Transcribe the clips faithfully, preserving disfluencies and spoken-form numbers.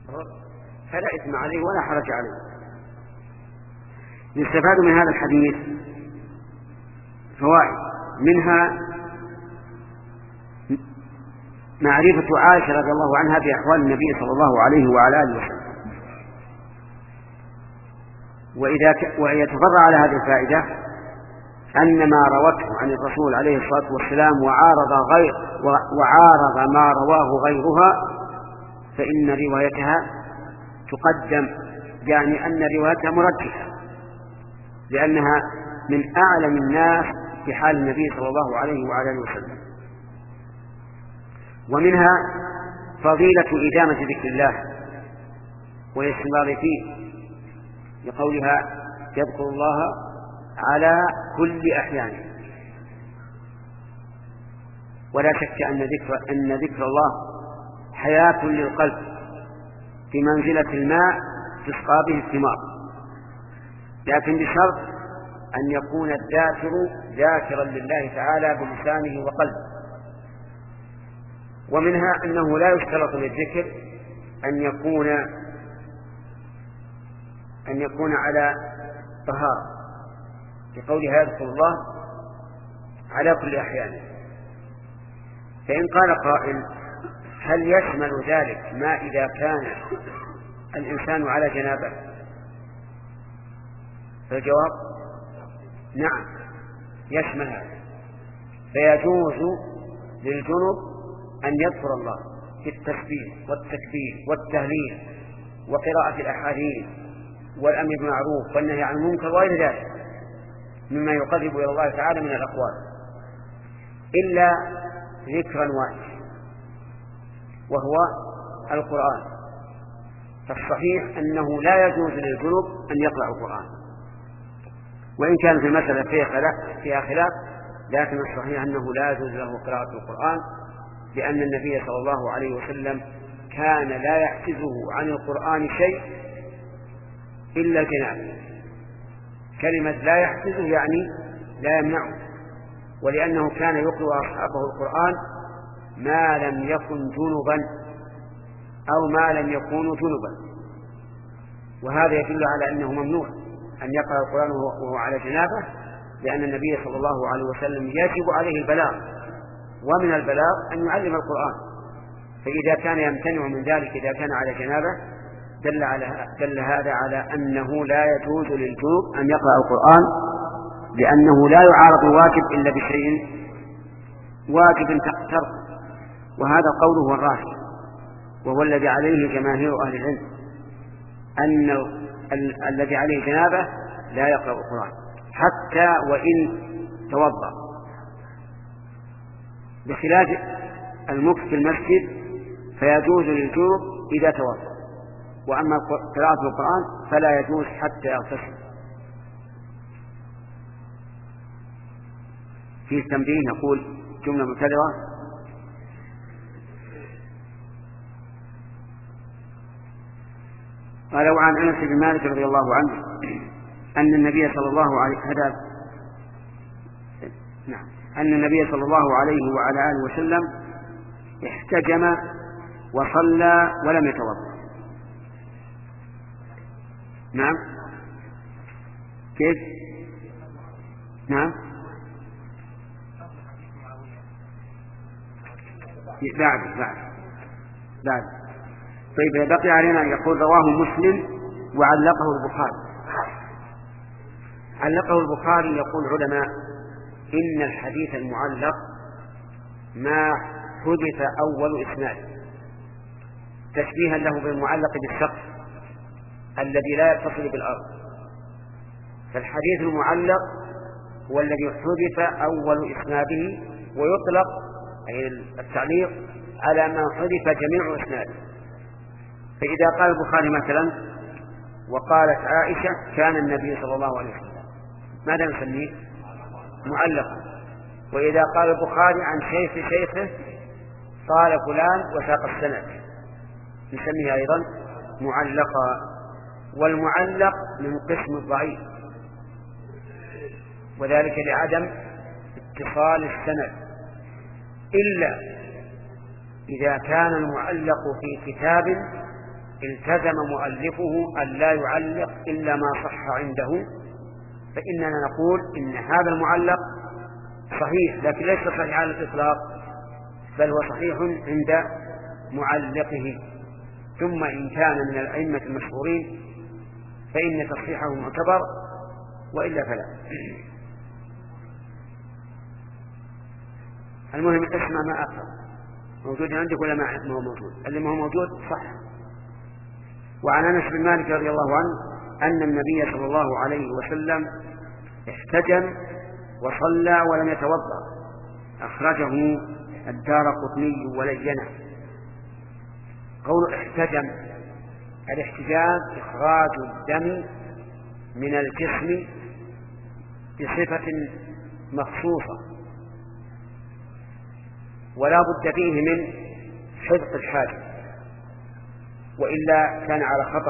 فلا إثم عليه ولا حرج عليه. يستفاد من هذا الحديث فوائد، منها معرفة عائشة رضي الله عنها بأحوال النبي صلى الله عليه وعلى آله وسلم. وإذا ك... ويتفرع على هذه الفائدة أن ما روته عن الرسول عليه الصلاة والسلام وعارض, غير... وعارض ما رواه غيرها فإن روايتها تقدم، يعني أن روايتها مرجحة، لأنها من أعلم الناس بحال النبي صلى الله عليه وعلى آله وسلم. ومنها فضيلة إدامة ذكر الله والاستمرار فيه، لقولها يذكر الله على كل أحيانه. ولا شك أن ذكر, أن ذكر الله حياة للقلب في منزلة الماء تسقى به الثمار، لكن بشرط أن يكون الذاكر ذاكرا لله تعالى بلسانه وقلبه. ومنها أنه لا يشترط للذكر أن يكون أن يكون على طهارة، لقولها يذكر الله على كل أحيانه. فإن قال قائل هل يشمل ذلك ما إذا كان الإنسان على جنابه؟ فالجواب نعم يشمل هذا، فيجوز للجنب أن يذكر الله في التسبيح والتكبير والتهليل وقراءة الأحاديث والأمر بالمعروف والنهي عن المنكر وغير ذلك مما يقرب إلى الله تعالى من الأقوال، إلا ذكرا واحدا وهو القرآن. فالصحيح أنه لا يجوز للجنب أن يقرأ القرآن، وإن كان في المسألة فيها خلاف، لكن الصحيح أنه لا يجوز له قراءة القرآن، لأن النبي صلى الله عليه وسلم كان لا يحجزه عن القرآن شيء إلا الجنابة. كلمة لا يحجزه يعني لا يمنعه، ولأنه كان يقرأ أصحابه القرآن ما لم يكن جنبا أو ما لم يكونوا جنبا، وهذا يدل على أنه ممنوع أن يقرأ القرآن وهو على جنابه، لأن النبي صلى الله عليه وسلم يجب عليه البلاغ، ومن البلاغ أن يعلم القرآن. فإذا كان يمتنع من ذلك إذا كان على جنابه دل, على دل هذا على أنه لا يجوز للجنوب أن يقرأ القرآن، لأنه لا يعارض الواجب إلا بشيء واجب ترك، وهذا قوله الراجح وهو الذي عليه جماهير أهل العلم، أن ال الذي عليه جنابه لا يقرأ القرآن حتى وإن توضأ، بخلاف المكث في المسجد فيجوز للجنوب إذا توضأ، وأما قراءة القرآن فلا يجوز حتى يغتسل. في تنبيه نقول جملة مبتدئة: قالوا عن أنس بن مالك رضي الله عنه أن النبي صلى الله عليه هذا نعم أن النبي صلى الله عليه وعلى آله وسلم احتجم وصلى ولم يتوضأ. نعم كيف؟ نعم بعد بعد بعد طيب، بقي علينا أن يقول رواه مسلم وعلقه البخاري. علقه البخاري. يقول علماء إن الحديث المعلق ما حدث أول إسناد تشبيها له بالمعلق بالسقف الذي لا يتصل بالأرض، فالحديث المعلق هو الذي حدث أول إسناده، ويطلق أي التعليق على ما حدث جميع إسناده. فإذا قال البخاري مثلا وقالت عائشة كان النبي صلى الله عليه وسلم، ماذا نسميه؟ معلقا. وإذا قال البخاري عن شيخ شيخه قال فلان وساق السند نسميه أيضا معلقا. والمعلق من قسم الضعيف، وذلك لعدم اتصال السند، إلا إذا كان المعلق في كتاب التزم مؤلفه أن لا يعلق إلا ما صح عنده، فإننا نقول إن هذا المعلق صحيح، لكن ليس صحيح على الإطلاق، بل هو صحيح عند معلقه. ثم إن كان من الأئمة المشهورين فإن تصحيحه معتبر، وإلا فلا. المهم اسمع ما أقرأ، موجود عندك ولا ما هو موجود؟ اللي ما هو موجود صح. وعن أنس بن مالك رضي الله عنه أن النبي صلى الله عليه وسلم احتجم وصلى ولم يتوضأ، أخرجه الدارقطني ولينه. قول احتجم، الاحتجام إخراج الدم من الجسم بصفة مخصوصة، ولا بد فيه من حفظ الحاجة، وإلا كان على خطر.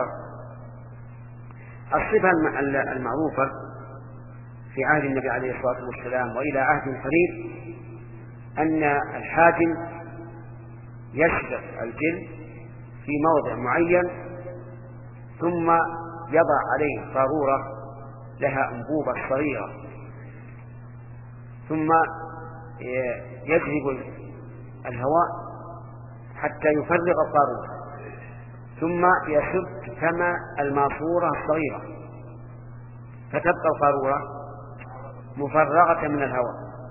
الصفة المعروفة في عهد النبي عليه الصلاة والسلام وإلى عهد قريب أن الحاجم يشرب الجلد في موضع معين، ثم يضع عليه قارورة لها أنبوبة صغيرة، ثم يجذب الهواء حتى يفرغ القارورة، ثم يسد فم الماسورة الصغيرة، فتبقى القارورة مفرغة من الهواء.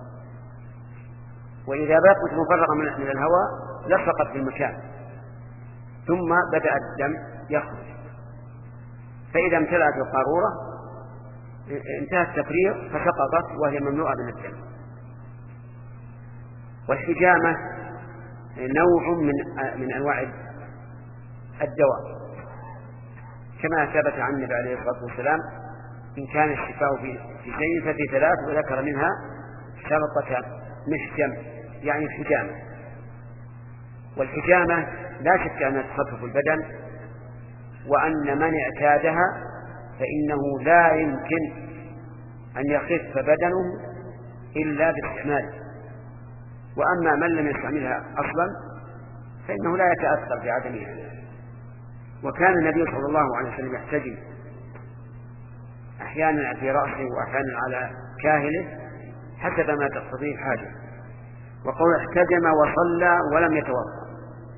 وإذا بقت مفرغة من الهواء لصقت في المكان، ثم بدأ الدم يخرج. فإذا امتلأت القارورة انتهى التفريغ فسقطت وهي مملوءة من الدم. والحجامة نوع من من أنواع الدواء، كما ثبت عن النبي عليه الصلاة والسلام: إن كان الشفاء في شيء ففي ثلاث، وذكر منها شرطة محجم، يعني الحجامة. والحجامة لا شك أنها تخفف البدن، وأن من اعتادها فإنه لا يمكن أن يخف بدنه إلا باستعماله، وأما من لم يستعملها أصلا فإنه لا يتأثر بعدمها. وكان النبي صلى الله عليه وسلم يحتجم أحيانا في رأسه وأحيانا على كاهله حسب ما تقتضيه الحاجة. وقول احتجم وصلى ولم يتوضأ،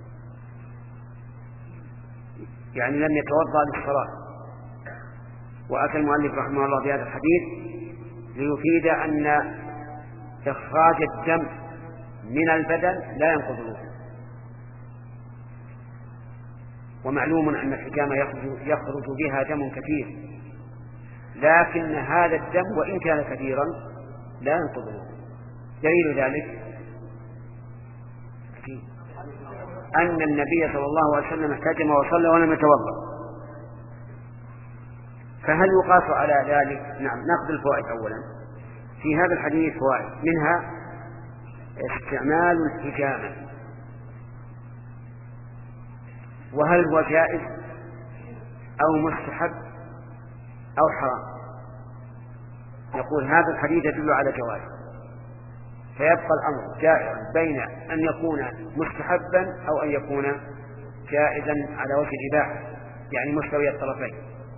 يعني لم يتوضأ للصلاة. وأتى المؤلف رحمه الله بهذا الحديث ليفيد أن إخراج الدم من البدن لا ينقض الوضوء. ومعلوم أن الحجامة يخرج بها دم كثير، لكن هذا الدم وإن كان كثيرا لا ينقض الوضوء. دليل ذلك أن النبي صلى الله عليه وسلم احتجم وصلى ولم يتوضأ. فهل يقاس على ذلك؟ نعم. نأخذ الفوائد أولا. في هذا الحديث فوائد، منها استعمال الحجامة، وهل هو جائز أو مستحب أو حرام. يقول هذا الحديث يدل على جواز، فيبقى الأمر جائز بين أن يكون مستحبا أو أن يكون جائزا على وجه الإباحة، يعني مستوي الطرفين.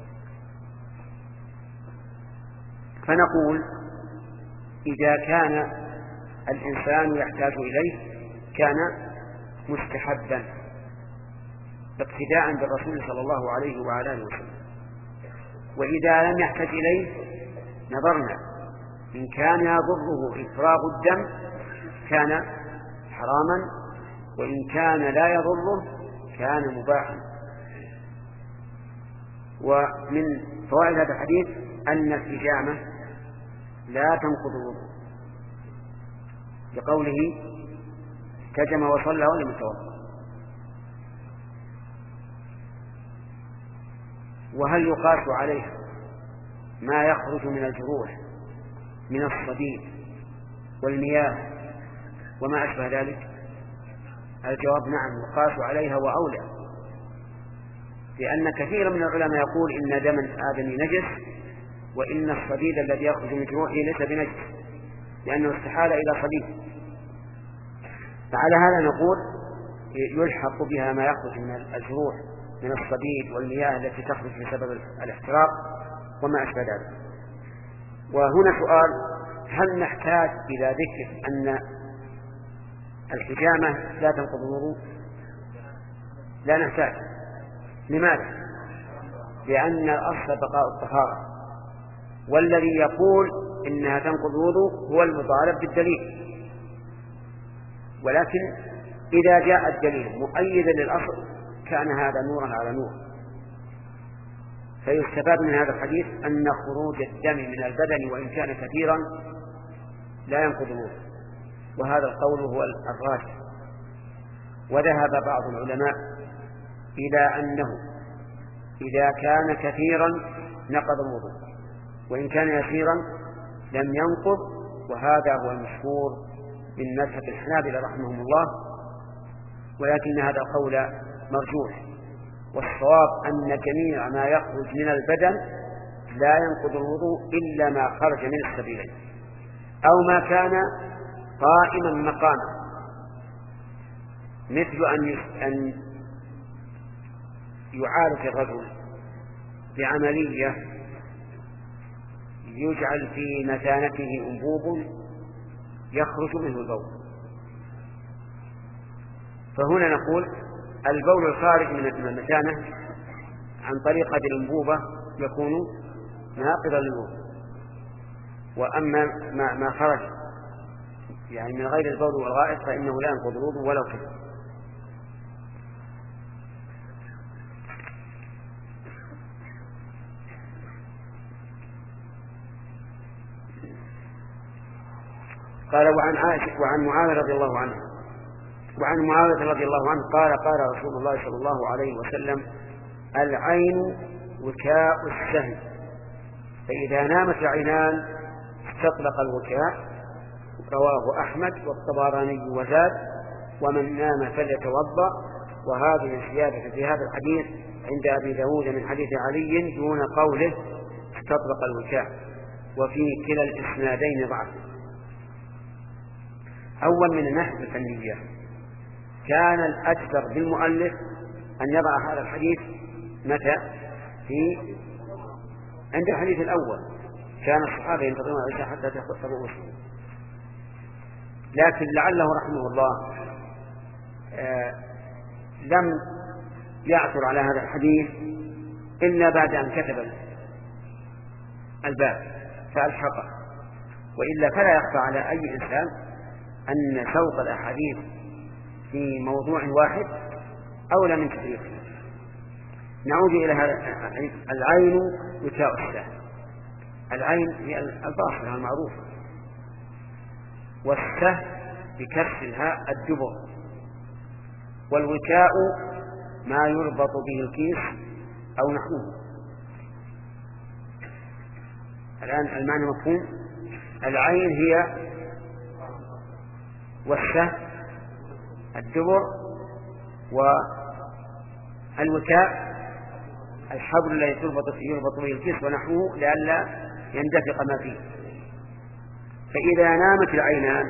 فنقول إذا كان الإنسان يحتاج إليه كان مستحبا اقتداء بالرسول صلى الله عليه وعلى آله وسلم. وإذا لم يحتاج إليه نظرنا، إن كان يضره إفراغ الدم كان حراما، وإن كان لا يضره كان مباحا. ومن فوائد هذا الحديث أن الحجامة لا تنقض الوضوء، لقوله احتجم وصلى ولم يتوضأ. وهل يقاس عليها ما يخرج من الجروح من الصديد والمياه وما أشبه ذلك؟ الجواب نعم، يقاس عليها وأولى، لأن كثير من العلماء يقول إن دم الآدمي نجس، وإن الصديد الذي يخرج من جروحه ليس بنجس لأنه استحال إلى صديد. فعلى هذا نقول يلحق بها ما يخرج من الجروح من الصديد والمياه التي تخرج بسبب الاحتراق وما أشبه ذلك. وهنا سؤال: هل نحتاج إلى ذكر أن الحجامة لا تنقض الوضوء؟ لا نحتاج. لماذا؟ لأن الأصل بقاء الطهارة، والذي يقول إنها تنقض الوضوء هو المطالب بالدليل. ولكن إذا جاء الدليل مؤيدا للأصل كان هذا نورا على نور. فيستفاد من هذا الحديث أن خروج الدم من البدن وإن كان كثيرا لا ينقض الوضوء، وهذا القول هو الراجح. وذهب بعض العلماء إلى أنه إذا كان كثيرا نقض الوضوء، وإن كان يسيرا لم ينقض، وهذا هو المشهور من مذهب الحنابلة رحمهم الله. ولكن هذا القول مرجوح، والصواب أن جميع ما يخرج من البدن لا ينقض الوضوء إلا ما خرج من السبيلين، أو ما كان قائما مقاما، مثل أن يعالج الرجل بعملية يجعل في مثانته أنبوب يخرج منه البول، فهنا نقول البول الخارج من المثانة عن طريق هذه الأنبوبة يكون ناقضا للوضوء، وأما ما خرج يعني من غير البول والغائط فإنه لا ينقض الوضوء ولو كان. قال: وعن عائشة وعن معاوية رضي الله عنه وعن معاوية رضي الله عنه قال: قال رسول الله صلى الله عليه وسلم: العين وكاء السهم، فإذا نامت العينان استطلق الوكاء. رواه أحمد والطبراني وزاد: ومن نام فليتوضأ. وهذه الزيادة في هذا الحديث عند أبي داود من حديث علي دون قوله استطلق الوكاء، وفي كلا الإسنادين ضعف. أول من الناحية الفنية كان الأجدر بالمؤلف أن يضع هذا الحديث متى؟ في عند الحديث الأول كان الصحابة ينتظرون العشاء حتى تخف رؤوسهم، لكن لعله رحمه الله آه لم يعثر على هذا الحديث إلا بعد أن كتب الباب فألحقه، وإلا فلا يخفى على أي إنسان أن سوق الأحاديث في موضوع واحد أولى من تفريقه. نعود إلى هذا: العين وكاء السهم. العين هي الباصرة المعروفة، والسهم بكسر الهاء الدبر، والوكاء ما يربط به الكيس أو نحوه. الآن المعنى مفهوم. العين هي والسهم الدبر، والوكاء الحبل الذي يربط به الكيس ونحوه لئلا يندفق ما فيه. فإذا نامت العينان،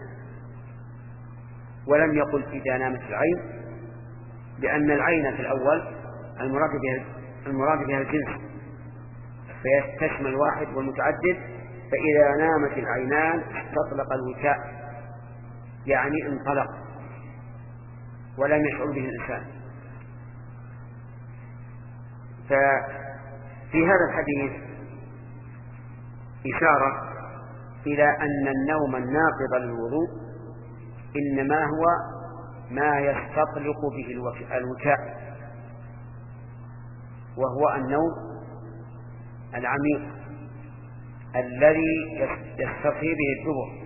ولم يقل إذا نامت العين، لأن العين في الأول المراد بها المراد بها الجنس فيستشمل الواحد والمتعدد. فإذا نامت العينان استطلق الوكاء، يعني انطلق ولم يشعر به الإنسان. ففي هذا الحديث إشارة إلى أن النوم الناقض للوضوء إنما هو ما يستطلق به الوكاء، وهو النوم العميق الذي يستطيع به الدبر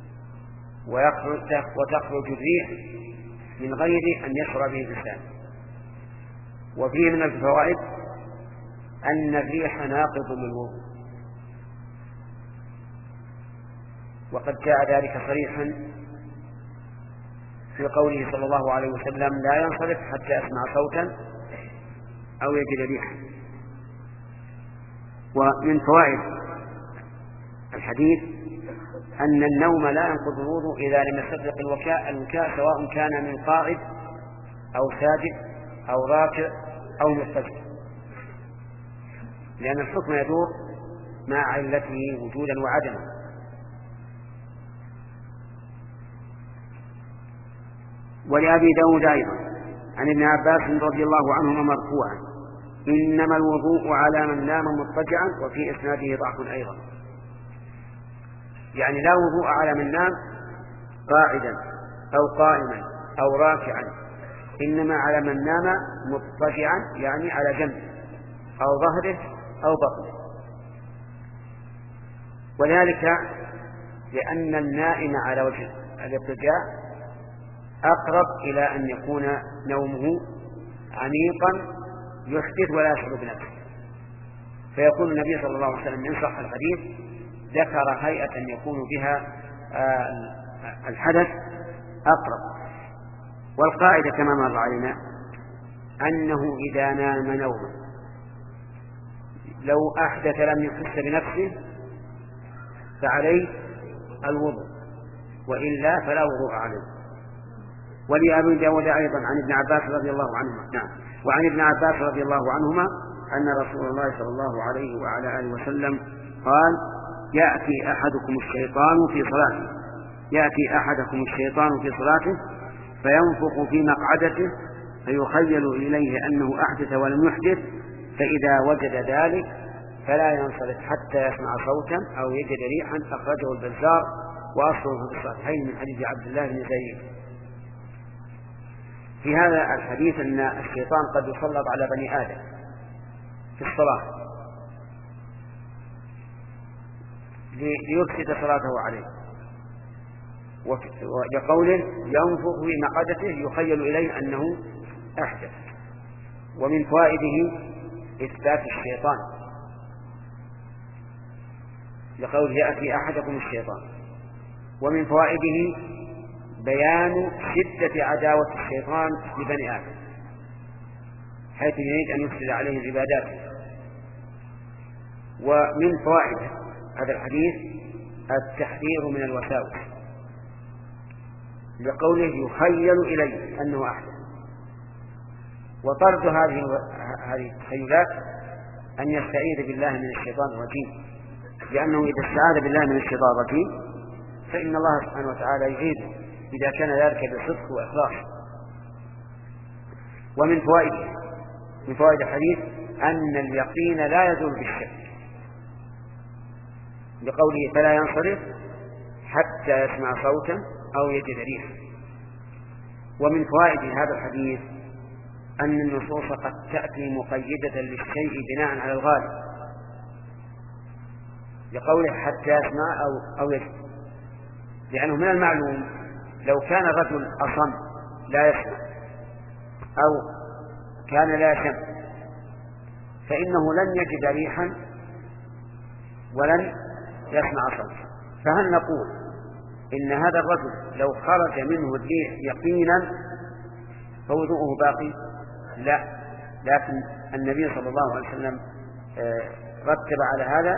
وتخرج الريح من غير أن يشعر به الإنسان. وفيه من الفوائد أن الريح ناقض للوضوء، وقد جاء ذلك صريحا في قوله صلى الله عليه وسلم: لا ينصرف حتى يسمع صوتا أو يجد ريحا. ومن فوائد الحديث أن النوم لا ينقض الوضوء إذا لم يستطلق الوكاء الوكاء سواء كان من قاعد أو ساجد أو راكع أو مضطجع، لأن الحكم يدور مع علته وجودا وعدما. ولأبي داود أيضا عن ابن عباس رضي الله عنهما مرفوعا: إنما الوضوء على من نام مضطجعا، وفي إسناده ضعف أيضا. يعني لا وضوء على من نام قاعدا أو قائما أو راكعا، إنما على من نام مضطجعا، يعني على جنبه أو ظهره أو بطنه. وذلك لأن النائم على وجه الاضطجاع أقرب إلى أن يكون نومه عميقا يحدث ولا يشعر بنفسه، فيكون النبي صلى الله عليه وسلم من صح الحديث ذكر هيئة يكون بها الحدث أقرب. والقاعدة كما مر علينا أنه إذا نام نوما لو أحدث لم يحس بنفسه فعليه الوضوء، وإلا فلا وضوء عليه. ولأبي داود أيضا عن ابن عباس رضي الله عنهما نعم وعن ابن عباس رضي الله عنهما أن رسول الله صلى الله عليه وعلى آله وسلم قال: يأتي أحدكم الشيطان في صلاته يأتي أحدكم الشيطان في صلاته فينفخ في مقعدته فيخيل إليه أنه أحدث ولم يحدث، فإذا وجد ذلك فلا ينصرف حتى يسمع صوتا أو يجد ريحا. أخرجه البزار وأصله في الصحيحين من حديث عبد الله بن زيد. في هذا الحديث أن الشيطان قد يسلط على بني آدم في الصلاة ليفسد صلاته عليه، ويقوله ينفخ في مقعدته يخيل إليه أنه أحدث. ومن فوائده إثبات الشيطان، لقوله يأتي أحدكم الشيطان. ومن فوائده بيان شدة عداوة الشيطان لبني آدم، حيث يريد أن يفسد عليه عباداته. ومن فوائد هذا الحديث التحذير من الوساوس، لقوله يخيل إليه أنه أحدث. وطرد هذه هذه التخيلات أن يستعيذ بالله من الشيطان الرجيم، لأنه إذا استعاذ بالله من الشيطان الرجيم فإن الله سبحانه وتعالى يعيده إذا كان ذلك بصدق وإخلاص. ومن فوائد من فوائد الحديث أن اليقين لا يزول بالشك، بقوله فلا ينصرف حتى يسمع صوتا أو يجد ريحا. ومن فوائد هذا الحديث أن النصوص قد تأتي مقيدة للشيء بناء على الغالب، لقوله حتى يسمع أو, أو يجد، لأنه من المعلوم لو كان الرجل أصم لا يسمع أو كان لا يسمع فإنه لن يجد ريحا ولن يسمع صوتا. فهل نقول إن هذا الرجل لو خرج منه الريح يقينا فوضوءه باقي؟ لا، لكن النبي صلى الله عليه وسلم رتب على هذا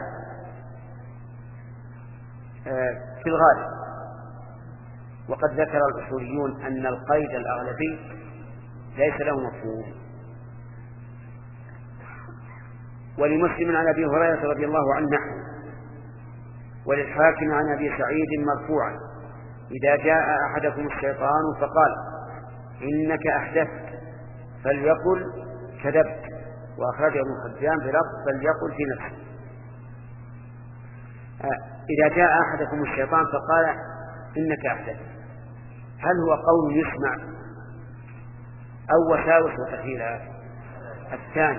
في الغالب. وقد ذكر الأصوليون أن القيد الأغلبي ليس له مفهوم. ولمسلم عن أبي هريرة رضي الله عنه نحو، وللحاكم عن أبي سعيد مرفوعا: إذا جاء أحدكم الشيطان فقال إنك أحدثت فليقل كذبت، وأخرجه ابن حبان بلفظ فليقل في نفسه. إذا جاء أحدكم الشيطان فقال إنك أحدثت، هل هو قول يسمع أو وساوس وتخيلات؟ الثاني.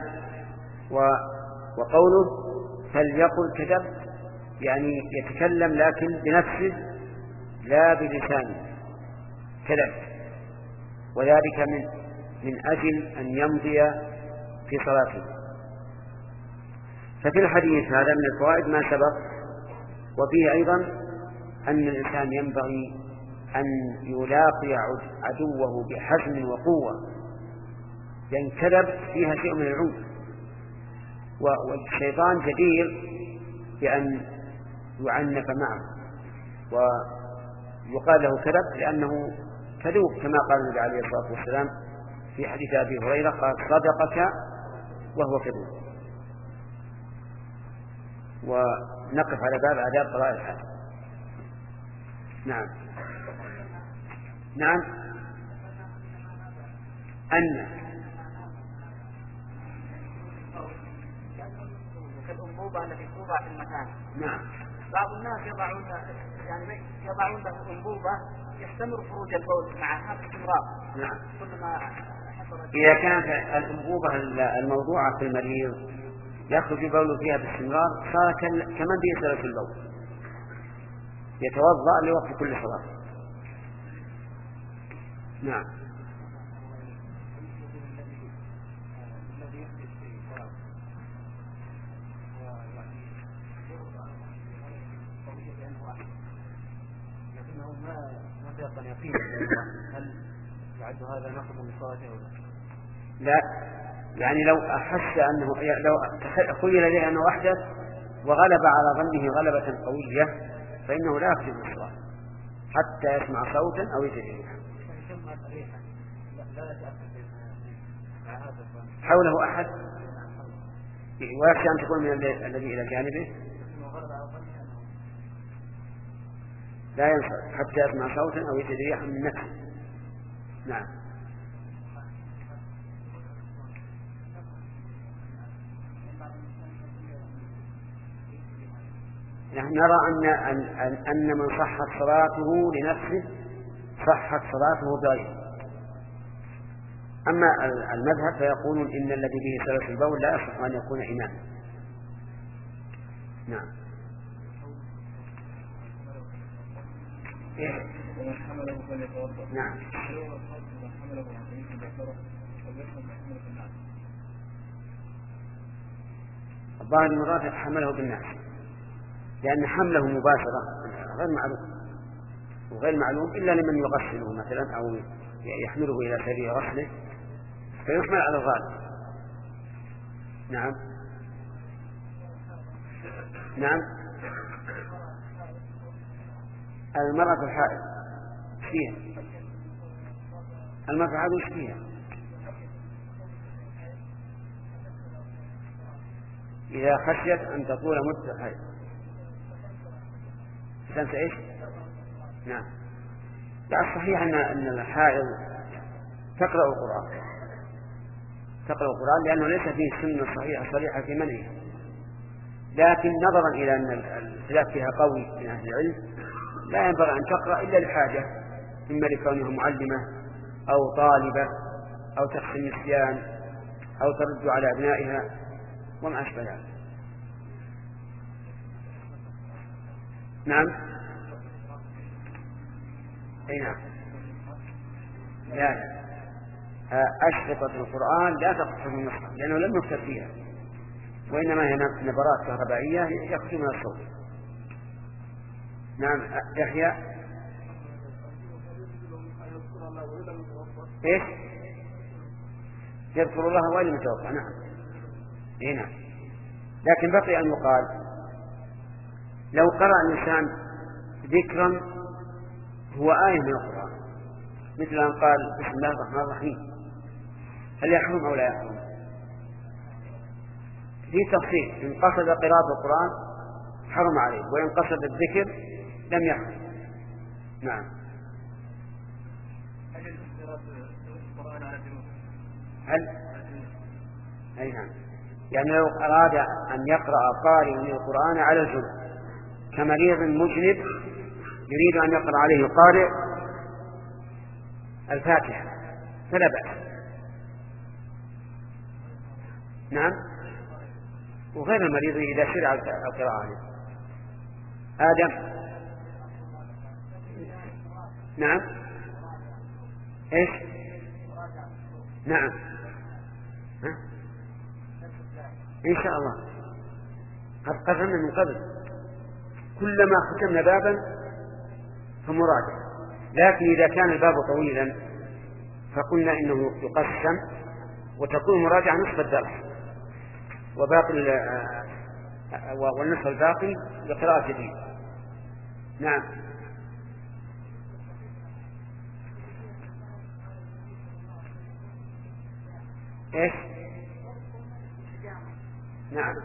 وقوله فليقل كذبت يعني يتكلم لكن بنفسه لا بلسانه كذبت، وذلك من من أجل أن يمضي في صلاته. ففي الحديث هذا من الفوائد ما سبق. وفيه أيضا أن الإنسان ينبغي أن يلاقي عدوه بحزم وقوة، لأن كذب فيها شيء من العنف، والشيطان جدير بأن يعنف معه ويقال له كذب لأنه كذوب، كما قال النبي عليه الصلاة والسلام في حديث أبي هريرة قال صدقك وهو كذب. ونقف على باب آداب قضاء الحاجة. نعم نعم أن كالأنبوبة التي توضع في المكان. نعم. بعض الناس يضعون يعني يضعون له أنبوبة يستمر خروج البول معها باستمرار. نعم. كلما حصل إذا كانت الأنبوبة الموضوعة في المريض يخرج البول فيها باستمرار صار كمن بيسرة البول، يتوضأ لوقت كل صلاة. نعم. هل يعد هذا نقض من صلاته أو لا؟ لا، يعني لو أحس أنه لو خيل له أنه أحدث وغلب على ظنه غلبة قوية فإنه لا يخرج من الصلاة حتى يسمع صوتا أو يجد ريحا. حوله أحد ويخشى أن تكون من الذي إلى جانبه لا ينصرف حتى يسمع صوتا أو يجد ريحا من نفسه. نعم. نحن نرى أن, أن, أن من صحت صلاته لنفسه صحت صلاته بغيره. أما المذهب فيقولون إن الذي به سلس البول لا يصح أن يكون إماما. نعم. إيه؟ نعم. الظاهر المراد حمله بالناس لأن حمله مباشرة غير معلوم وغير معلوم إلا لمن يغسله مثلا أو يحمله إلى سبيل غسله فيحمل على الغالب. نعم نعم. المرأة الحائض فيها المرأة الحائض وش فيها؟ إذا خشيت أن تطول مدة الحيض تنسى إيش؟ نعم. لا، الصحيح أن أن الحائض تقرأ القرآن تقرأ القرآن لأنه ليس فيه سنة صحيحة صريحة في منعها، لكن نظرا إلى أن الخلاف فيها قوي من أهل العلم لا ينبغي أن تقرأ إلا لحاجة، إما لكونها معلمة أو طالبة أو تخشى النسيان أو ترد على أبنائها وما أشبه ذلك. نعم. أي نعم. لا لا أشرطة القرآن لا تخرج من المصحف لأنه لم يكتب فيها، وإنما هي نبرات كهربائية يخرج من الصوت. نعم. يحيى إيش؟ يذكر الله وإن لم يتوقع. نعم. إيه نعم. لكن بقي أن يقال لو قرأ الإنسان ذكرا هو آية من القرآن مثل أن قال بسم الله الرحمن الرحيم هل يحرم أو لا يحرم؟ في تفصيل، إن قصد قراءة القرآن حرم عليه وإن قصد الذكر لم يحرم. نعم. هل أي نعم. يعني لو أراد أن يقرأ قارئ من القرآن على الجنوب كمريض مجنب يريد أن يقرأ عليه قارئ الفاتحة فلا بأس. نعم. وغير المريض إذا شرع القراءة عليه. آدم. نعم. إيش؟ نعم. ها؟ إن شاء الله قد قسمنا من قبل كلما ختمنا بابا فمراجعة، لكن إذا كان الباب طويلا فقلنا إنه يقسم وتكون مراجعة نصف الدرس وباقي والنصف الباقي لقراءة جديد. نعم. إيش؟ نعم.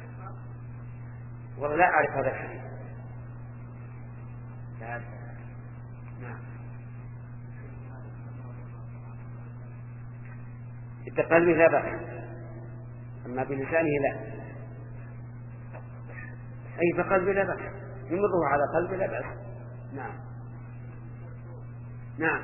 والله لا أعرف هذا الحديث. لا. نعم. بقلبه لا بأس، أما بلسانه لا. أي بقلبه لا بأس، يمره على قلبه لا بأس. نعم. نعم.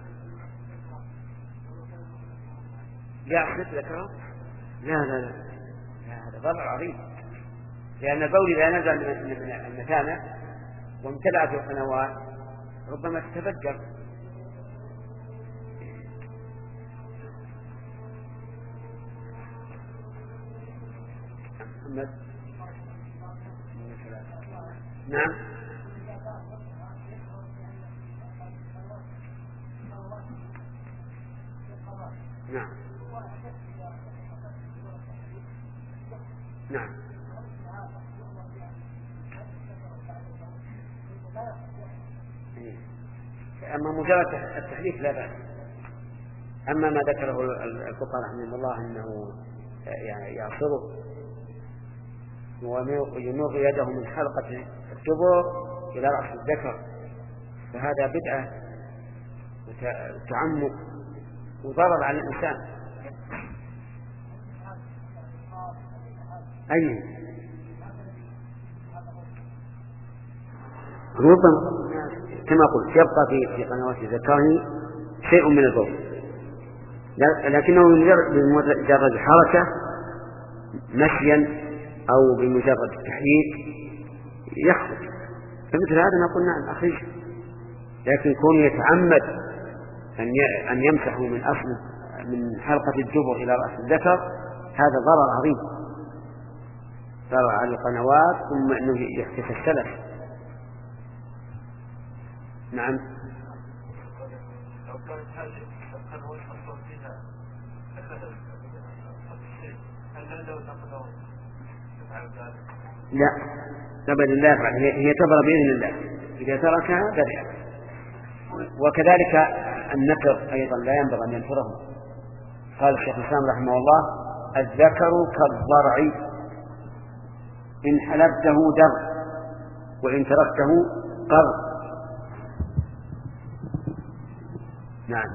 يعصب ذكره؟ لا لا لا، هذا ضرر عظيم، لأن البول إذا نزل من المثانة وامتلأت القنوات ربما تتفجر. محمد. نعم. نعم. نعم. أما مجرد التحديث لا بأس. أما ما ذكره الفقهاء رحمه الله أنه يعني يعصره ويمر يده من حلقة الدبر إلى رأس الذكر، فهذا بدعة وتعمق وضرر على الإنسان. أي ربما كما قلت يبقى في في قنوات ذكره شيء من البول، لكنه بمجرد الحركة مشيا أو بمجرد التحريك يخرج، فمثل هذا نقول نعم أخرج. لكن كون يتعمد أن يمسح من أصل من حلقة الدبر إلى رأس الذكر هذا ضرر عظيم، ضرر على القنوات ثم أنه يحدث السلف. نعم. لا أبدا لا يفعل، هي تبرأ بإذن الله إذا تركها برئ. وكذلك النكر أيضا لا ينبغي أن ينفره. قال الشيخ الإسلام رحمه الله الذكر كالضرع إن حلبته در وإن تركته قر. نعم.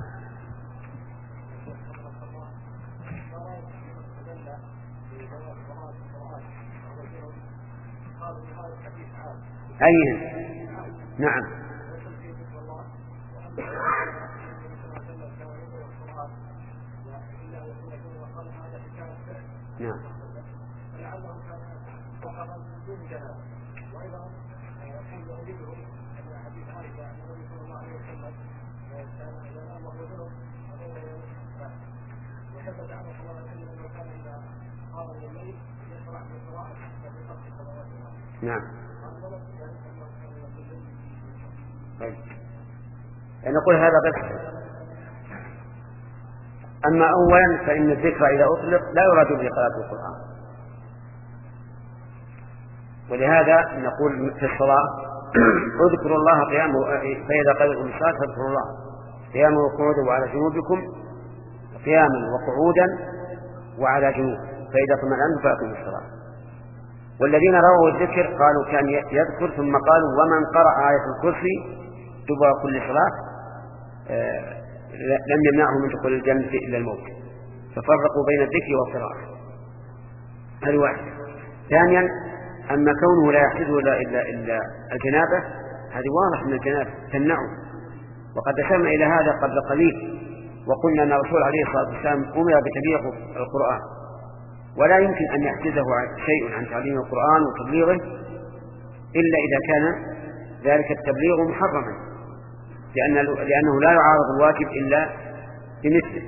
أين؟ نعم. نعم. نعم. طيب. نقول هذا بس. أما أولا فإن الذكر إذا أطلق لا يراد به قراءة القرآن، ولهذا نقول في الصلاة اذكروا الله قياما، فإذا قرأتم الصلاة فاذكروا الله قياما وقعودا وعلى جنوبكم، قياما وقعودا وعلى جنوب، فإذا اطمأنتم فأقيموا الصلاة. والذين رووا الذكر قالوا كان يذكر ثم قالوا ومن قرأ آية الكرسي دبر كل صلاة آه لم يمنعه من دخول الجنة إلا الموت، ففرقوا بين الذكر والقراءة. هذه واحدة. ثانيا أما كونه لا يحدثه إلا, إلا, إلا الجنابة هذه واضح من الجنابة تمنعه، وقد أشرنا إلى هذا قبل قليل وقلنا أن الرسول عليه الصلاة والسلام أمر بتبليغ القرآن، ولا يمكن أن يحجزه شيء عن تعليم القرآن وتبليغه إلا إذا كان ذلك التبليغ محرما، لأن لأنه لا يعارض الواجب إلا بمثله.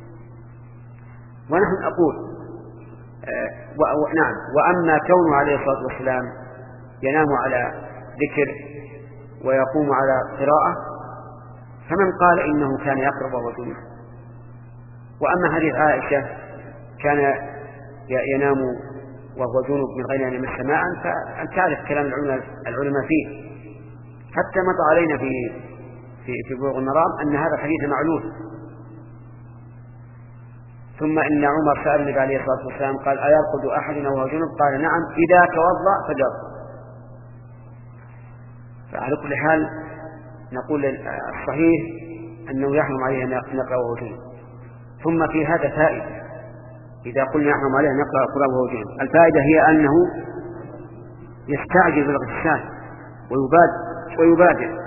ونحن أقول آه و... نعم. وأما كونه عليه الصلاة والسلام ينام على ذكر ويقوم على قراءة فمن قال إنه كان يقرأ وهو جنوب. وأما حديث عائشة كان ينام وهو جنوب من غير أن يمس ماء فأنت تعرف كلام العلماء فيه، حتى مضى علينا في في في بلوغ المرام أن هذا الحديث معلول، ثم إن عمر سأل النبي عليه الصلاة والسلام قال أيرقد أحدنا وهو جنب؟ قال نعم إذا توضأ فليرقد. فعلى كل حال نقول الصحيح أنه يحرم عليه أن يقرأ وهو جنب. ثم في هذا فائدة، إذا قلنا يحرم عليه أن يقرأ القرآن وهو جنب، الفائدة هي أنه يستعجل بالاغتسال ويبادر ويبادر.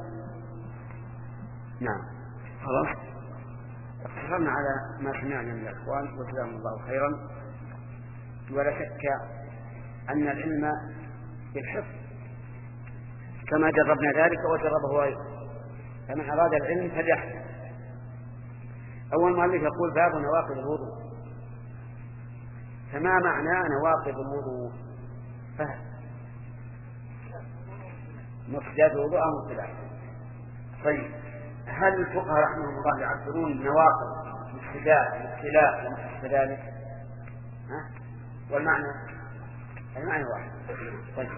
نعم خلاص اقتصرنا على ما سمعنا من الأخوان وجزاهم الله خيرا. ولا شك أن العلم بالحفظ كما جربنا ذلك وجربه أيضا، فمن أراد العلم فليحفظ. أول مؤلف يقول باب نواقض الوضوء. فما معنى نواقض الوضوء؟ فهم مفسدات الوضوء أو مبطلات. طيب هل الفقهاء رحمهم الله يعبرون نواقض مفسدات مبطلات ومحس ذلك؟ ها؟ والمعنى المعنى واحد. طيب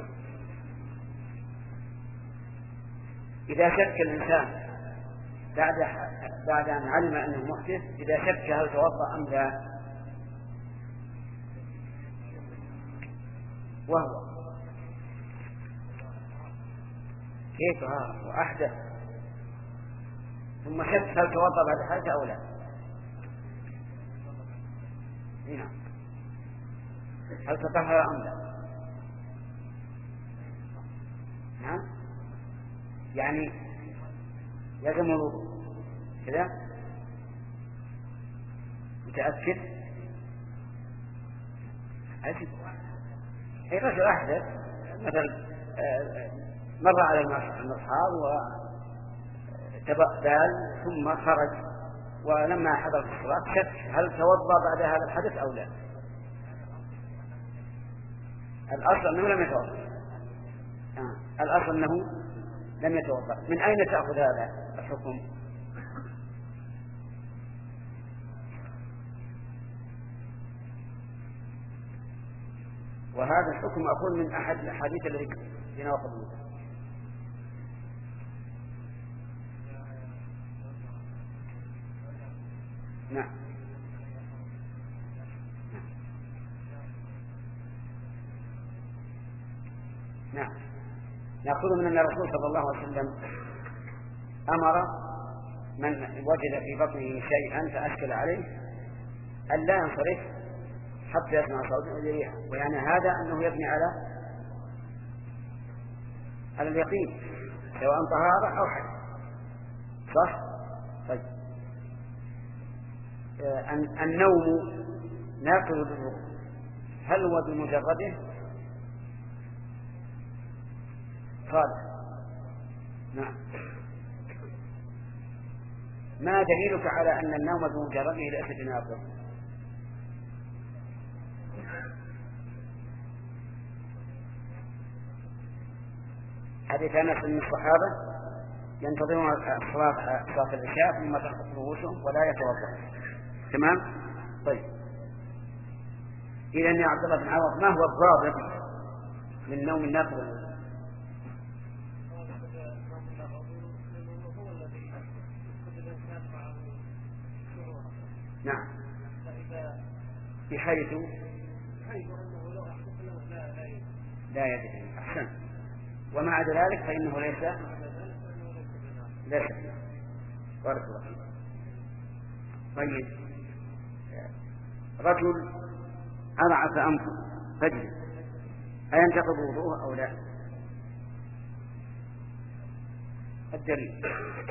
إذا شك الإنسان بعد بعد أن علم أنه محدث، إذا شك هل توضأ أم لا، وهو كيف ها وأحدث ثم شك هل توضأ بعد حاجة أو لا. هنا هل تطهر أم لا؟ نعم يعني يجب الوضوء كذا متأكد. أي رجل أحدث مثلا مر على المصحاب وتبدل ثم خرج، ولما حضر في الصلاة شك هل توضأ بعد هذا الحدث أو لا. الأصل أنه لم يتوضأ. آه. الأصل أنه لم يتوضأ. من أين تأخذ هذا الحكم؟ وهذا الحكم أقول من أحد الأحاديث التي في نواقض الوضوء. نعم نعم نأخذ من أن الرسول صلى الله عليه وسلم أمر من وجد في بطنه شيئا فأشكل عليه أن لا ينصرف حتى يسمع صوتا وريحا، ويعني هذا أنه يبني على على اليقين سواء طهارة أو حدث. صح؟ طيب آه النوم ناقض الوضوء، هل هو بمجرده؟ قال نعم. ما دليلك على أن النوم بمجرده ليس بناقض؟ حديث أنس من الصحابة ينتظرون صلاة صلاة العشاء ثم تخطف رؤوسهم ولا يتوضأ. تمام؟ طيب إذن يا عبد الله بن عوض ما هو الضابط من نوم الناقض؟ نعم بحيث لا يدري. أحسن. ومع ذلك فإنه ليس ليس بارك الله فيك. طيب رجل أرعف أنفه فجر أينتقض وضوءه أو لا؟ الدليل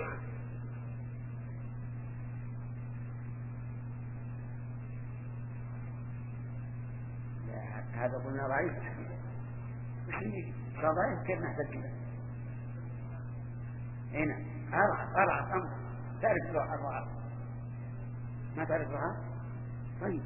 هذا قلنا ضعيف. صار ضعيف كيف نحتاج له؟ هنا أرعف أرعف أنفه. تعرف له الرعف؟ ما تعرف الرعف؟ طيب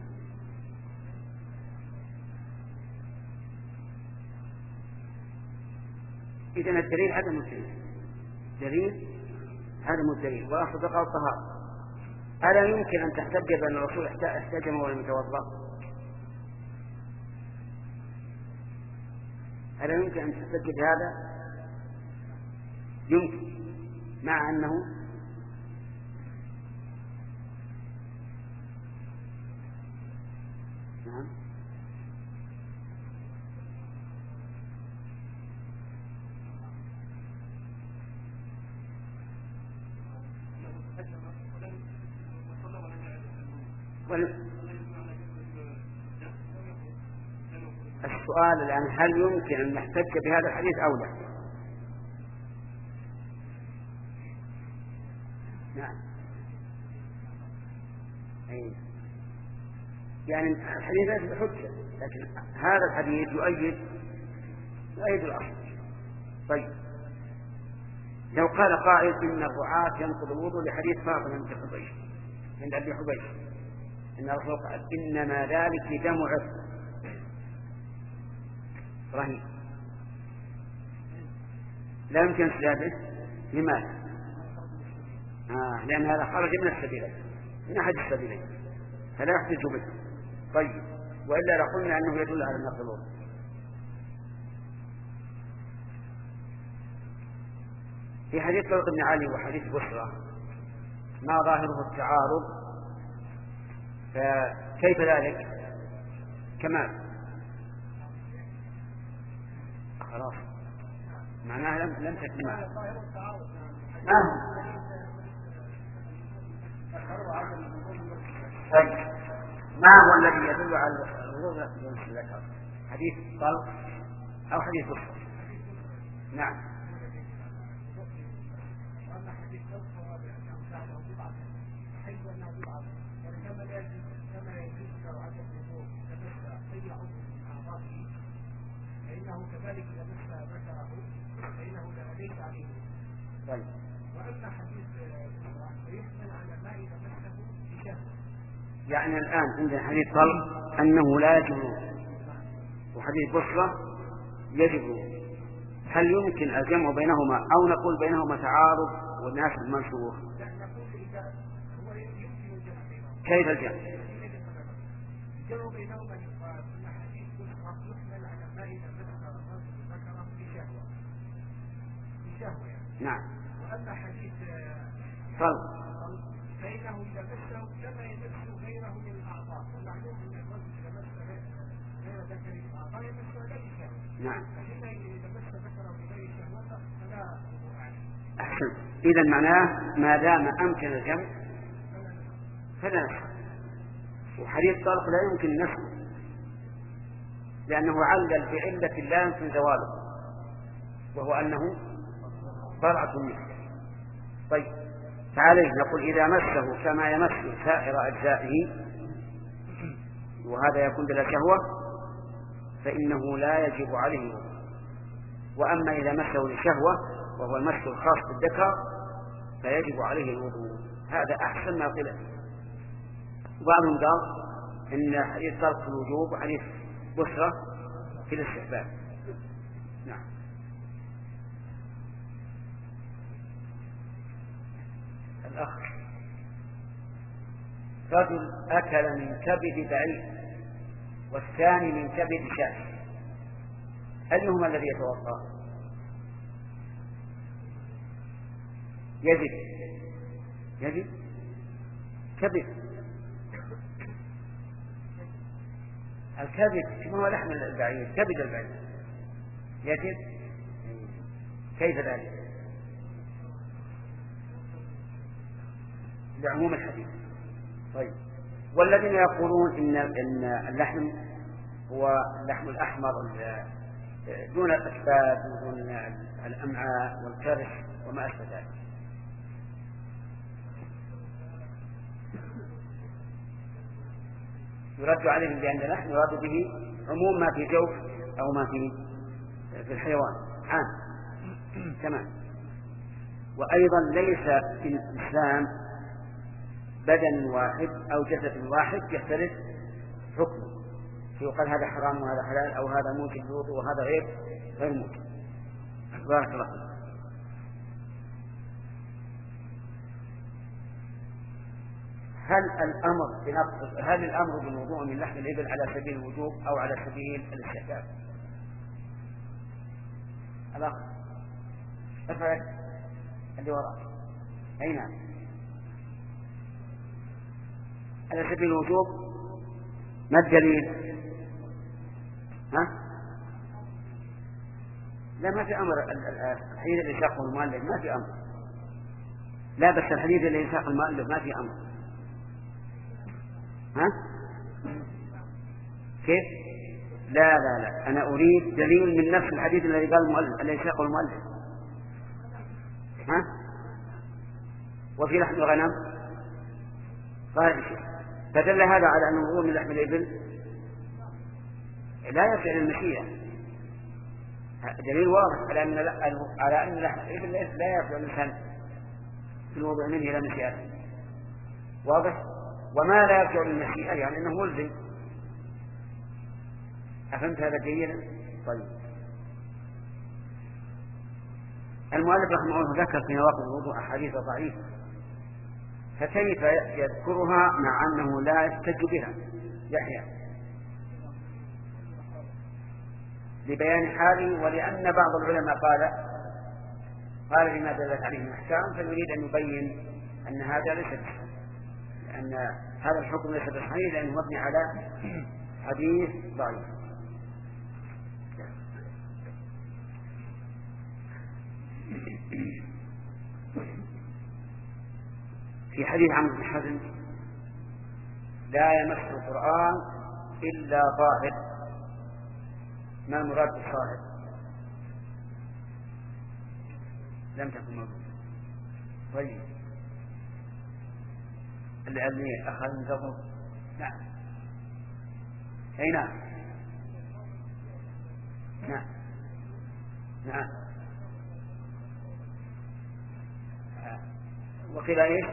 إذن الدليل عدم الدليل. دليل عدم الدليل وأخذ بقى الطهارة. ألا يمكن أن تحتج بأن الرسول احتجم ولم يتوضأ؟ ألا يمكن أن تحتج بهذا؟ يمكن، مع أنه نعم. السؤال الآن هل يمكن أن نحتج بهذا الحديث أو لا؟ نعم. أي. يعني الحديث ليس بحجة، لكن هذا الحديث يؤيد يؤيد الأصل. طيب لو قال قائل إن الرعاة ينقض الوضوء لحديث فاطمة بنت حبيش عند أبي حبيش إن الرسول قال إنما ذلك دم عرق رهيب، لا يمكن استجابه. لماذا؟ آه لأن هذا خرج من السبيلين، من أحد السبيلين، فلا يحتج به. طيب وإلا لقلنا أنه يدل على النقض الوضوء. في حديث طلق بن علي وحديث بشرى ما ظاهره التعارض، فكيف ذلك؟ كمال خلاص معناها لم لم تكن معه. طيب ما هو الذي يدل على الوضوء بنفس الذكر؟ حديث طلق أو حديث بشرى؟ نعم. فإنه كذلك إذا مس ذكره فإنه ليس عليه. طيب. وأما حديث فيحمل على الماء إذا مسه بشهوة. يعني الآن عندنا حديث طلق أنه لا يجب وحديث بشرى يجب، هل يمكن الجمع بينهما أو نقول بينهما تعارض والناس المنسوخ؟ كيف الجمع؟ الجمع بينهما أن حديث بشرى يحمل على الماء إذا مسه ذكره بشهوة بشهوة يعني. نعم. وأما حديث طلق فإنه إذا مسه كما يمس غيره من الأعضاء، والمعلوم أن الرجل إذا مس غير ذكر الأعضاء يمس غير شهوة. نعم. فإذا إذا مس ذكره بغير شهوة فلا وضوء عليه. أحسن. إذا معناه ما دام أمكن الجمع فلا نسخ. وحديث طلق لا يمكن نسخه لأنه علل بعلة لا يمكن زواله، وهو أنه طلعة منه. طيب فعليه نقول إذا مسه كما يمس سائر أجزائه وهذا يكون بلا شهوة فإنه لا يجب عليه الوضوء. وأما إذا مسه لشهوة وهو المس الخاص بالذكر فيجب عليه الوضوء. هذا أحسن ما قيل. وبعضهم قال إن حديث طلق في الوجوب وحديث بشرى في الاستحباب. نعم. الأخ رجل أكل من كبد بعير والثاني من كبد شاة، أيهما الذي يتوضأ؟ يجب يجب كبد. الكبد كما هو لحم البعير، كبد البعير يجب. كيف ذلك؟ لعموم الحديث. طيب والذين يقولون إن إن اللحم هو اللحم الأحمر دون الأكباد ودون الأمعاء والكرش وما أشبه ذلك، يرد عليهم بأن اللحم يراد به عموم ما في جوف أو ما في في الحيوان عام تمام. وأيضا ليس في الإسلام بدن واحد أو جسد واحد يختلف حكمه، فيقال هذا حرام وهذا حلال أو هذا موجب للوضوء وهذا غير غير موجب. بارك الله فيك. هل الأمر بنقض هل الأمر بالوضوء من لحم الإبل على سبيل الوجوب أو على سبيل الاستحباب؟ الأخ ارفع اللي وراء. أي نعم على سبيل الوجوب ما الدليل؟ ها؟ لا ما في أمر. الحديث اللي ساقه المؤلف ما في أمر. لا بس الحديث اللي ساقه المؤلف ما في أمر. ها؟ كيف؟ لا لا لا أنا أريد دليل من نفس الحديث الذي قال المؤلف الذي ساقه المؤلف. ها؟ وفي لحم الغنم قال شيء فدل هذا على أنه هو من لحم الإبل لا يصل المشيئة. دليل واضح على أن على أن لحم الإبل لا يصل الإنسان في الوضع منه إلى مشيئته. واضح. وما لا يرجع للمشيئة يعني أنه ملزم. أفهمت هذا جيدا؟ طيب. المؤلف رحمه الله ذكر في نواقض الوضوء أحاديث ضعيفة فكيف يذكرها مع أنه لا يحتج بها؟ يحيى لبيان حاله ولأن بعض العلماء قال قال لما دلت عليه الأحكام فيريد أن يبين أن هذا ليس بصحيح لأن هذا الحكم ليس بصحيح لأنه مبني على حديث ضعيف. في حديث عمرو بن حزم لا يمس القرآن إلا طاهر. ما المراد بالطاهر؟ لم تكن موجودة. طيب اللي أخذ من قبل نعم أي نعم نعم نعم وقيل إيش؟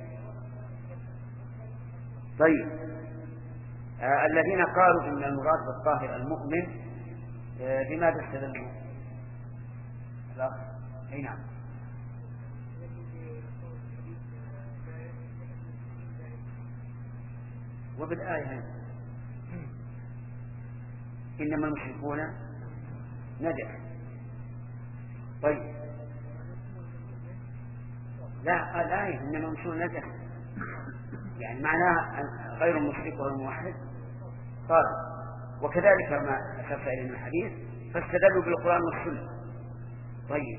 طيب آه الذين قالوا إن المراد بالطاهر المؤمن آه لماذا استدلوا؟ لا أي نعم وبالآية إنما المشركون نجس. طيب لا الآية إنما المشركون نجس يعني معناها غير المشرك والموحد قال. وكذلك ما أشرت إليه من الحديث فاستدلوا بالقرآن والسنة. طيب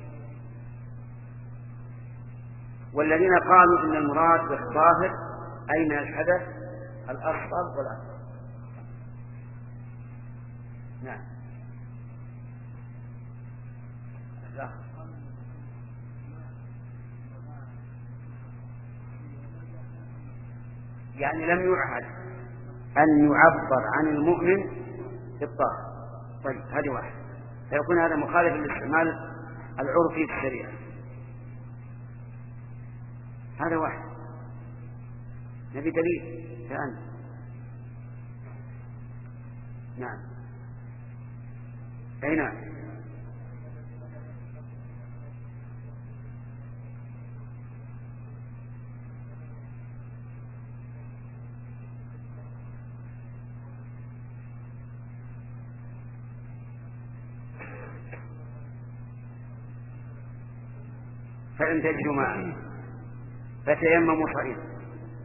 والذين قالوا إن المراد بالطاهر أي من الحدث الأصغر والأكبر. نعم لا. يعني لم يعهد أن يعبر عن المؤمن بالطاهر. طيب هذه واحد فيكون هذا مخالف للاستعمال العرفي في الشريعة. هذا واحد نبي دليل الآن. نعم أي نعم فإن تجدوا معه فتيمموا صعيدا.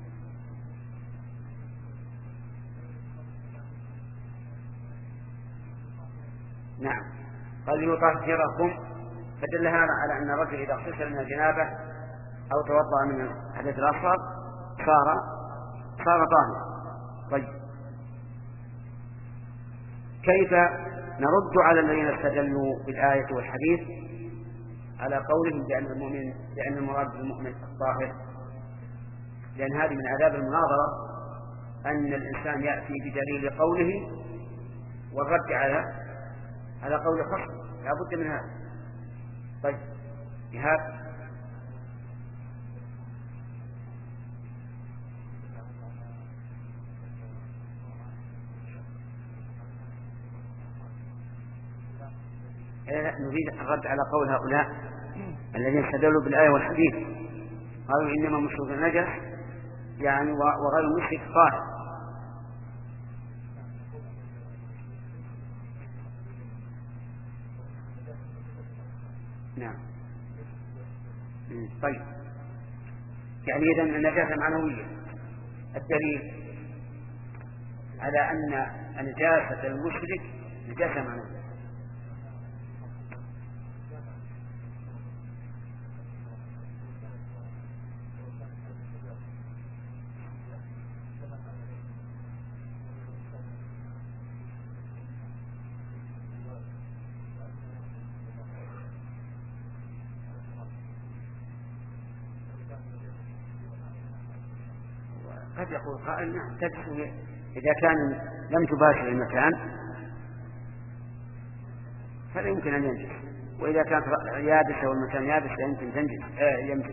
نعم قال يطهركم فدل هذا على أن الرجل إذا اغتسل من الجنابة أو توضأ من الحدث الأصغر صار صار طاهرا. طيب كيف نرد على الذين استدلوا بالآية والحديث على قولهم بأن المؤمن بأن المراد بالمؤمن الطاهر؟ لأن هذه من آداب المناظرة أن الإنسان يأتي بدليل قوله والرد على على قول خصم لا بد من هذا. طيب هذا نريد الرد على قول هؤلاء الذين استدلوا بالآية والحديث قالوا إنما المشرك نجس يعني وغير المشرك طاهر. نعم طيب يعني إذن النجاسة معنوية. الدليل على أن نجاسة المشرك نجاسة معنوية. قد يقول قائل نعم تجلس إذا كان لم تباشر المكان فلا يمكن أن ينجس، وإذا كانت يابسة والمكان يابس لا يمكن تنجس آه ينجس.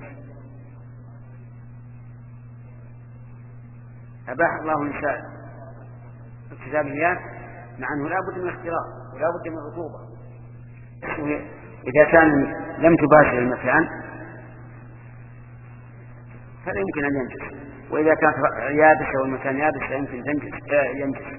أباح الله نساء الكتابيات مع أنه لا بد من اختلاط ولا بد من رطوبة. إذا كان لم تباشر المكان فلا يمكن أن ينجس، وإذا كانت يابسة والمكان يابس لا يمكن تنجس آه ينجس.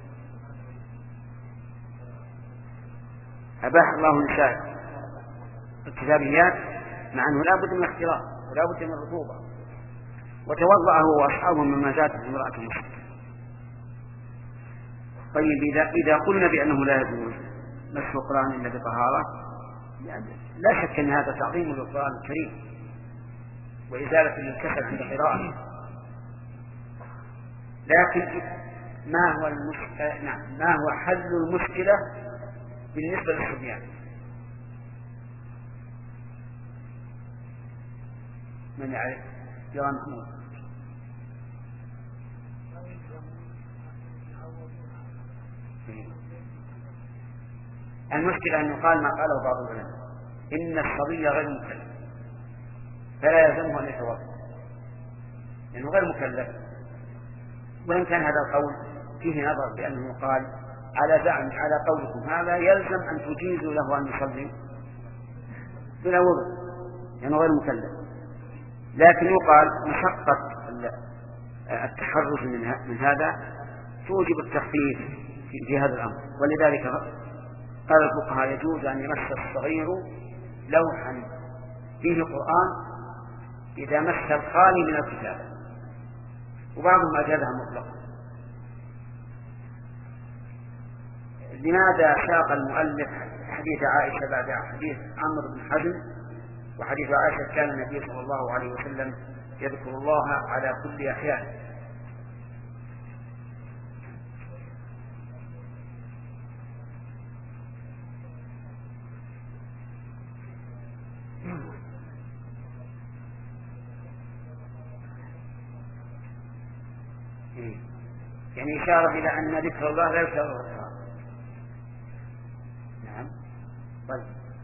أباح الله نساء الكتابيات مع أنه لا بد من اختلاط ولا بد من رطوبة، وتوضأ هو وأصحابه مما زادت امرأة المسلم. طيب إذا, إذا قلنا بأنه لا يجوز مسح القرآن إلا بطهارة يعني لا شك أن هذا تعظيم للقرآن الكريم وإزالة للكسل عند قراءته، لكن ما هو المشكلة؟ نعم ما هو حل المشكلة بالنسبة للصبيان؟ من يعرف؟ يا محمود. المشكلة أن يقال ما قاله بعض العلماء إن الصبي غير مكلف فلا يلزمه أن يتوضأ لأنه غير مكلف، وإن كان هذا القول فيه نظر بأنه قال على زعم على قولكم هذا يلزم أن تجيزوا له أن يصلي بلا وضوء لأنه غير مكلف، لكن يقال مشقة التحرز من هذا توجب التخفيف في هذا الأمر، ولذلك قال الفقهاء يجوز أن يمس الصغير لوحا فيه قرآن إذا مس الخالي من الكتاب، وبعضهم أجازها مطلقا. لماذا ساق المؤلف حديث عائشة بعد حديث عمرو بن حزم؟ وحديث عائشة كان النبي صلى الله عليه وسلم يذكر الله على كل أحيان. يعني إشارة إلى أن ذكر الله لا يشار القرآن. نعم. طيب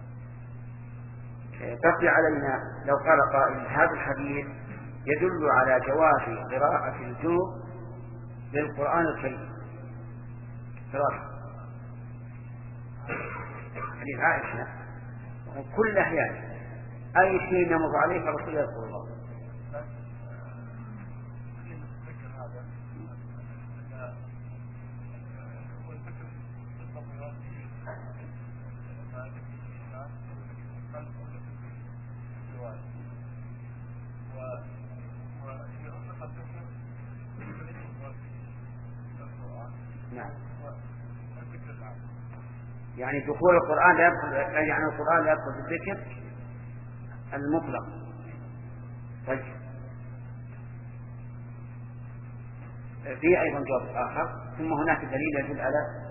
بقي علينا لو قال قائل هذا الحديث يدل على جواز قراءة الجنوب للقرآن الكريم قراءة حديث عائشة وكل أحيان أي شيء يمر عليه فرسول يذكر الله. نعم. يعني دخول القرآن لا يدخل، يعني القرآن لا يدخل بالذكر المطلق. طيب في أيضا جواب آخر، ثم هناك دليل يدل على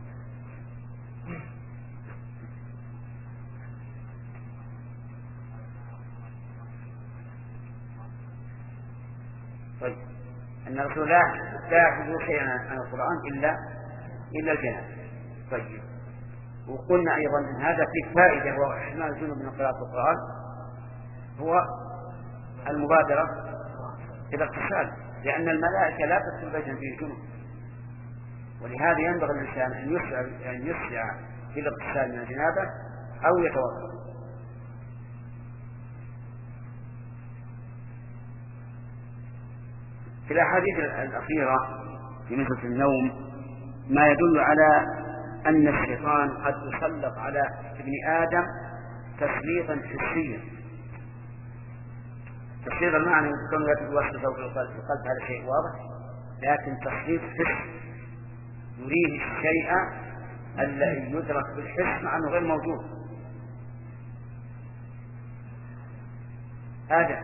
طيب أن رسول الله لا يأخذ شيئا عن القرآن إلا إلا الجناب. طيب وقلنا أيضا أن هذا فيه فائدة وهو إحمال الجنوب من قراءة القرآن هو المبادرة إلى اغتسال، لأن الملائكة لا تدخل بيتا فيه جنوب، ولهذا ينبغي الإنسان أن يسعى أن يسعى في الاغتسال من الجنابة أو يتوضأ. في الأحاديث الأخيرة في مسألة النوم ما يدل على أن الشيطان قد يسلط على ابن آدم تسليطا حسيا. تسليط المعنى يكون يوسوس في القلب، هذا شيء واضح، لكن تسليط حسي يريه الشيء الذي يدرك بالحس مع أنه غير موجود. هذا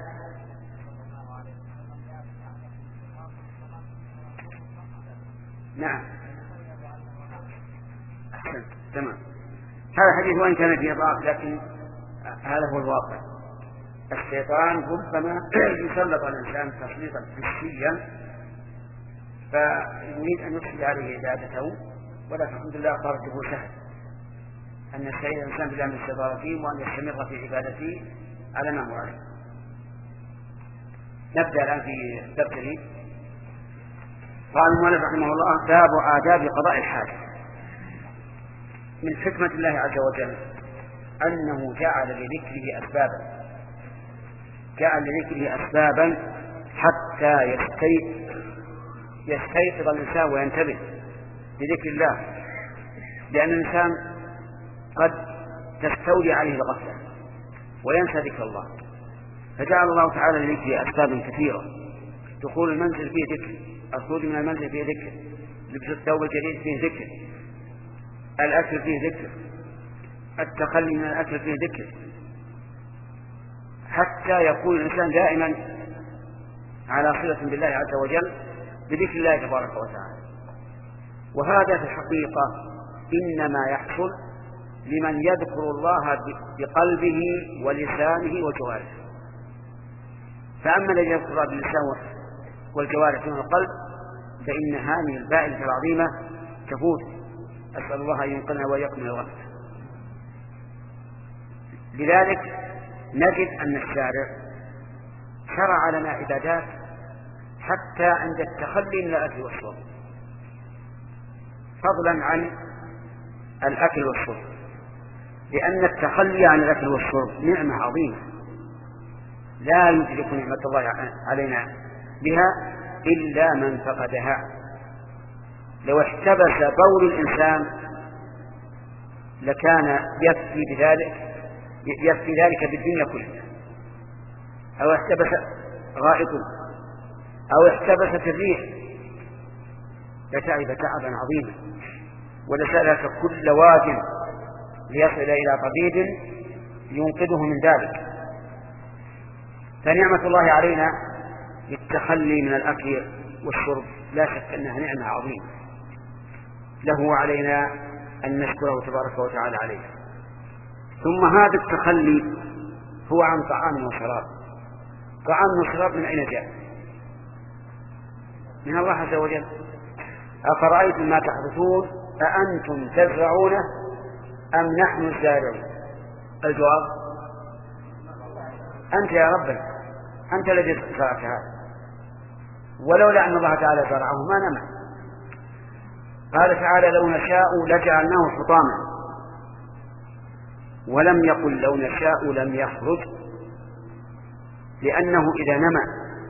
نعم أحسن تمام. هذا الحديث وإن كان فيه ضعف لكن هذا هو الواقع. الشيطان ربما يسلط على الإنسان تسليطا حسيا فيريد أن يفسد عليه عبادته، ولكن الحمد لله طرده سهل أن يستعيذ الإنسان بالله من الشيطان الرجيم وأن يستمر في عبادته على ما هو عليه. نبدأ الآن في التفسير. قال المؤلف رحمه الله: باب آداب قضاء الحاجة. من حكمة الله عز وجل أنه جعل لذكره أسبابا جعل لذكره أسبابا حتى يستيقظ يستيقظ الإنسان وينتبه لذكر الله، لأن الإنسان قد تستولي عليه الغفلة وينسى ذكر الله، فجعل الله تعالى لذكره أسبابا كثيرة. دخول المنزل فيه ذكر، الخروج من المنزل فيه ذكر، لبس الثوب الجديد فيه ذكر، الأكل فيه ذكر، التخلي من الأكل فيه ذكر، حتى يكون الإنسان دائما على صلة بالله عز وجل بذكر الله تبارك وتعالى. وهذا في الحقيقة إنما يحصل لمن يذكر الله بقلبه ولسانه وجوارحه. فأما الذي يذكر الله باللسان والجوارح دون القلب فإن هذه الفائدة العظيمة تفوت. أسأل الله أن ينقلنا وإياكم من الغفلة. لذلك نجد أن الشارع شرع لنا عبادات حتى عند التخلي من الأكل والشرب، فضلا عن الأكل والشرب، لأن التخلي عن الأكل والشرب نعمة عظيمة لا يدرك نعمة الله علينا بها إلا من فقدها. لو احتبس بول الإنسان لكان يكفي بذلك يكفي ذلك بالدنيا كلها، أو احتبس غائط أو احتبست الريح لتعب تعبا عظيما ولسلك كل واد ليصل إلى طبيب ينقذه من ذلك. فنعمة الله علينا بالتخلي من الأكل والشرب لا شك أنها نعمة عظيمة له علينا أن نشكره تبارك وتعالى عليه. ثم هذا التخلي هو عن طعام وشراب. طعام وشراب من أين جاء؟ من الله عز وجل. أفرأيتم ما تحدثون أأنتم تزرعونه أم نحن الزارعون؟ الجواب أنت يا ربنا، أنت الذي زرعت هذا، ولولا أن الله تعالى زرعه ما نمع. قال تعالى: لو نشاء لجعلناه حطاما، ولم يقل لو نشاء لم يخرج، لأنه إذا نمع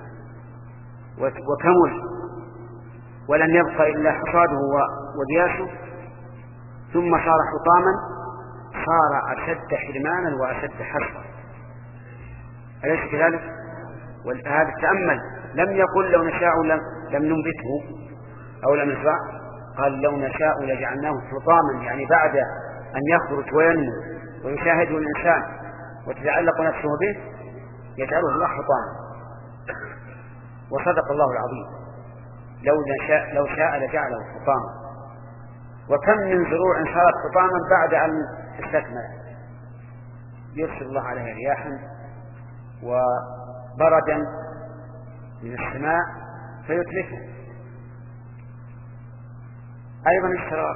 وكمل ولم يبق إلا حصاده ودياسه ثم صار حطاما صار أشد حرمانا وأشد حسرا، أليس كذلك؟ وهذا التأمل، لم يقل لو نشاء لم, لم ننبته أو لم نزرع، قال لو نشاء لجعلناه حطاما، يعني بعد أن يخرج وينمو ويشاهده الإنسان وتتعلق نفسه به يجعله الله حطاما. وصدق الله العظيم، لو نشاء لو شاء لجعله حطاما. وكم من زروع صارت حطاما بعد أن استكمل، يرسل الله عليها رياحا وبردا من السماء فيتلفه. أيضا الشراب،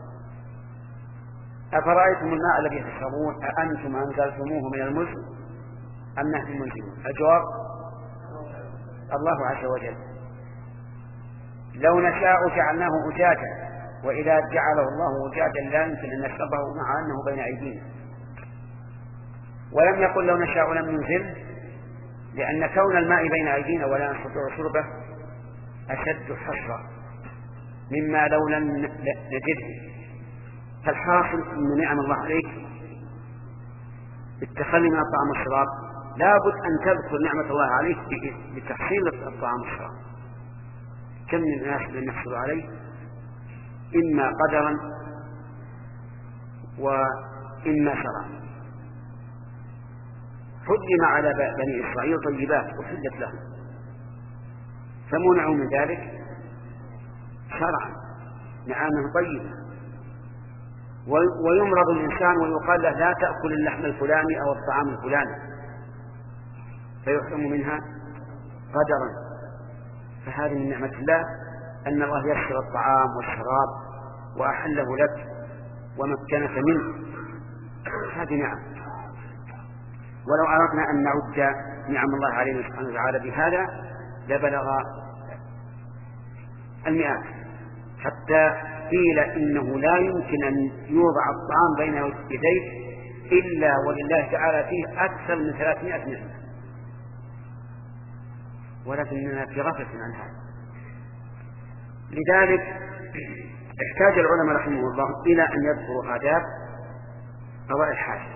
أفرأيتم الماء الذي تشربون أأنتم أنزلتموه من المزن أم نحن المنزلون؟ الجواب الله عز وجل. لو نشاء جعلناه أجاجا، وإذا جعله الله أجاجا لا يمكن أن نشربه مع أنه بين أيدينا. ولم يقل لو نشاء لم ننزل، لأن كون الماء بين أيدينا ولا نستطيع شربه أشد حسرة مما لو لم نجده. فالحاصل أن نعم الله عليك بالتخلي من الطعام والشراب لابد أن تذكر نعمة الله عليك بتحصيل الطعام والشراب. كم من الناس من يحصل عليه إما قدرا وإما شرعا. حرم على بني إسرائيل طيبات أحلت لهم فمنعوا من ذلك شرعا نعامه طيبة. ويمرض الإنسان ويقال له لا تأكل اللحم الفلاني أو الطعام الفلاني فيحرم منها قدرا. فهذه من نعمة الله أن الله يسر الطعام والشراب وأحله لك ومكنك منه، هذه نعم. ولو أردنا أن نعد نعم الله علينا سبحانه وتعالى بهذا لبلغ المئات، حتى قيل إنه لا يمكن أن يوضع الطعام بين يديك إلا ولله تعالى فيه أكثر من ثلاثمائة نعمة، ولكننا في غفلة عن هذا. لذلك احتاج العلماء رحمه الله إلى أن يذكروا آداب قضاء الحاجة.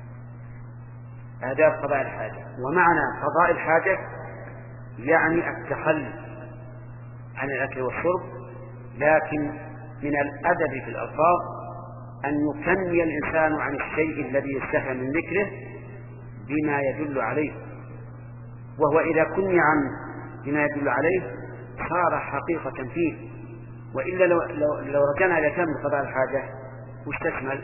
آداب قضاء الحاجة، ومعنى قضاء الحاجة يعني التخلي عن الأكل والشرب، لكن من الأدب في الألفاظ أن يكني الإنسان عن الشيء الذي يستحي من ذكره بما يدل عليه، وهو إذا كني عن بما يدل عليه صار حقيقة فيه. وإلا لو, لو, لو رجعنا إلى كامل قضاء الحاجة وش تشمل؟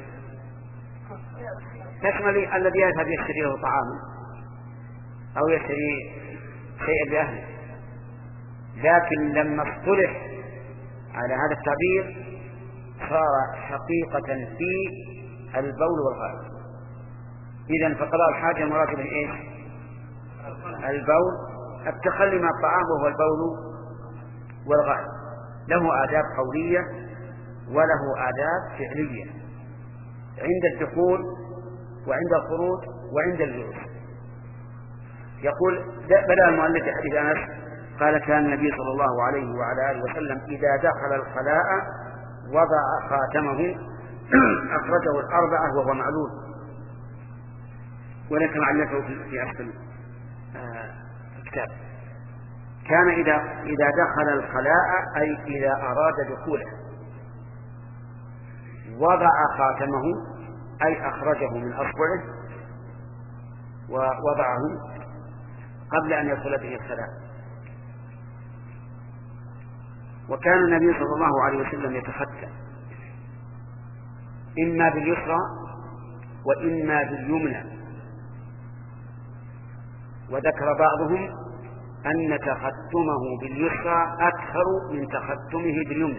تشمل الذي يذهب يشتري له طعاما أو يشتري شيئا لأهله، لكن لما اصطلح على هذا التعبير صار حقيقة في البول والغائط. إذن فقضاء الحاجة مراد به إيش؟ البول، التخلي مع الطعام وهو البول والغائط. له آداب قولية وله آداب فعلية عند الدخول وعند الخروج وعند الجلوس. يقول بدأ المؤلف حديث أنس قال كان النبي صلى الله عليه وعلى آله وسلم إذا دخل الخلاء وضع خاتمه أخرجه الأربعة وهو معلول، ولكن علته في أصل الكتاب. كان إذا إذا دخل الخلاء أي إذا أراد دخوله وضع خاتمه أي أخرجه من أصبعه ووضعه قبل أن يدخل به الخلاء. وكان النبي صلى الله عليه وسلم يتختم إما باليسرى وإما باليمنى، وذكر بعضهم أن تختمه باليسرى أكثر من تختمه باليمنى،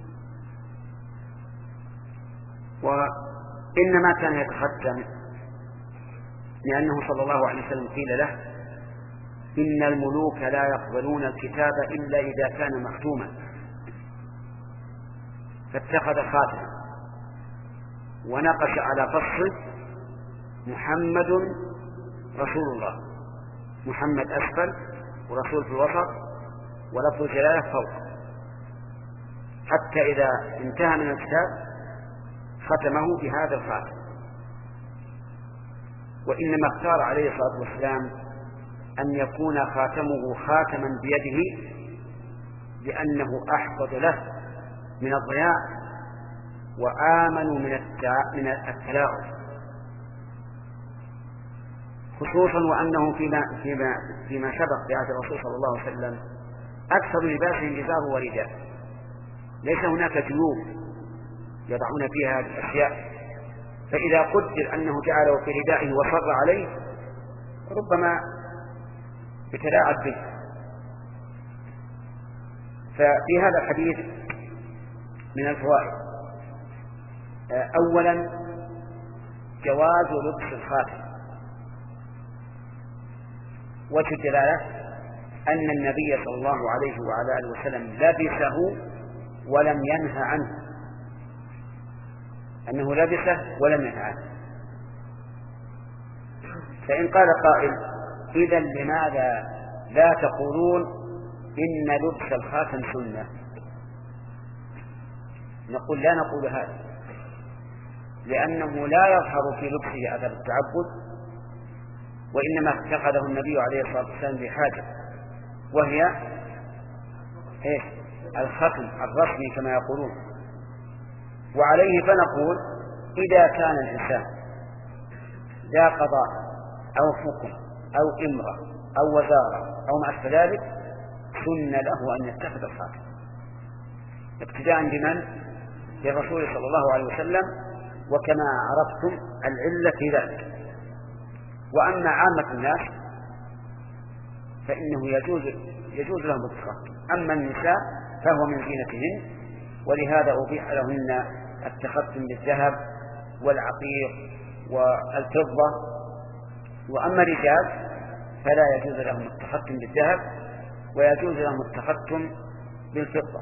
وإنما كان يتختم لأنه صلى الله عليه وسلم قيل له إن الملوك لا يقبلون الكتاب إلا إذا كان مختوما، فاتخذ خاتما ونقش على فصه محمد رسول الله، محمد أسفل ورسول في الوسط ولفظ الجلالة فوق، حتى إذا انتهى من الكتاب ختمه بهذا الخاتم. وإنما اختار عليه الصلاة والسلام أن يكون خاتمه خاتما بيده لأنه أحفظ له من الضياع وآمن من التلاعب، خصوصا وأنه فيما, فيما, فيما سبق في عهد الرسول صلى الله عليه وسلم أكثر لباسه إزار ورداء، ليس هناك جيوب يضعون فيها هذه الأشياء، فإذا قدر أنه جعله في ردائه وصر عليه ربما يتلاعب به. ففي هذا الحديث من الفوائد أولا جواز لبس الخاتم. وجه الدلالة أن النبي صلى الله عليه وعلى آله وسلم لبسه ولم ينهى عنه، أنه لبسه ولم ينهى عنه. فإن قال قائل إذن لماذا لا تقولون إن لبس الخاتم سنة؟ نقول لا نقول هذا، لأنه لا يظهر في لبسه أثر التعبد، وإنما اتخذه النبي عليه الصلاة والسلام بحاجة، وهي إيه؟ الختم الرسمي كما يقولون. وعليه فنقول إذا كان الإنسان ذا قضاء أو حكم أو إمرة أو وزارة أو ما أشبه ذلك سن له أن يتخذ الخاتم ابتداء بمن؟ للرسول صلى الله عليه وسلم، وكما عرفتم العلة في ذلك. وأما عامة الناس فإنه يجوز يجوز لهم التخطم، أما النساء فهو من زينتهن، ولهذا أبيح لهن التختم بالذهب والعقيق والفضة. وأما الرجال فلا يجوز لهم التختم بالذهب ويجوز لهم التختم بالفضة.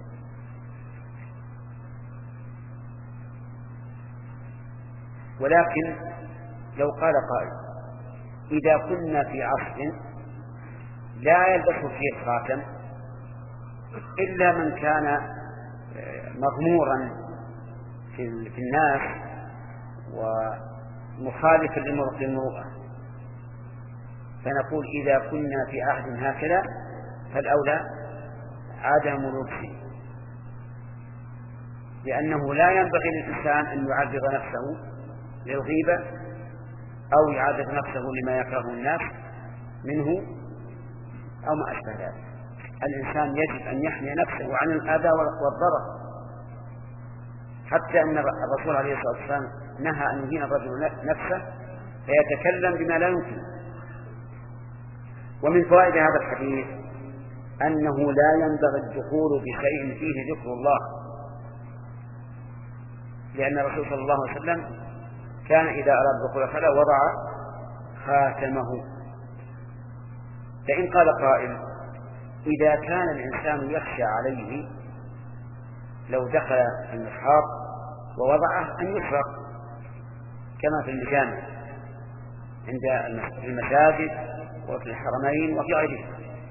ولكن لو قال قائل إذا كنا في عصر لا يلبس فيه الخاتم إلا من كان مغمورا في الناس ومخالفا للمروءة، فنقول إذا كنا في عهد هكذا فالأولى عدم لبسه، لأنه لا ينبغي للإنسان أن يعرض نفسه للغيبة أو يعرض نفسه لما يكره الناس منه أو ما أشبه ذلك. الإنسان يجب أن يحمي نفسه عن الأذى والضرر، حتى أن الرسول عليه الصلاة والسلام نهى أن يهين الرجل نفسه فيتكلم بما لا يمكن. ومن فوائد هذا الحديث أنه لا ينبغي الدخول بشيء فيه ذكر الله، لأن الرسول صلى الله عليه وسلم كان إذا أراد دخول الخلاء وضع خاتمه. فإن قال قائل إذا كان الإنسان يخشى عليه لو دخل المحراب ووضعه أن يسرق كما في المجامع عند المساجد وفي الحرمين وفي غيرها،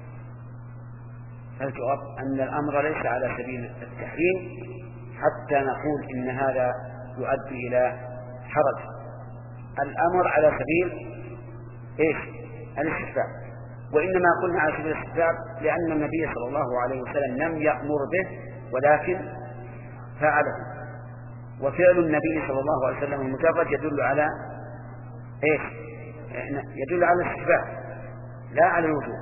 فالجواب أن الأمر ليس على سبيل التحريم حتى نقول إن هذا يؤدي إلى حرج. الأمر على سبيل إيش؟ الاستحباب. وإنما قلنا على سبيل الاستحباب لأن النبي صلى الله عليه وسلم لم يأمر به ولكن فعله، وفعل النبي صلى الله عليه وسلم المجرد يدل على إيش؟ يدل على الاستحباب لا على الوجوب.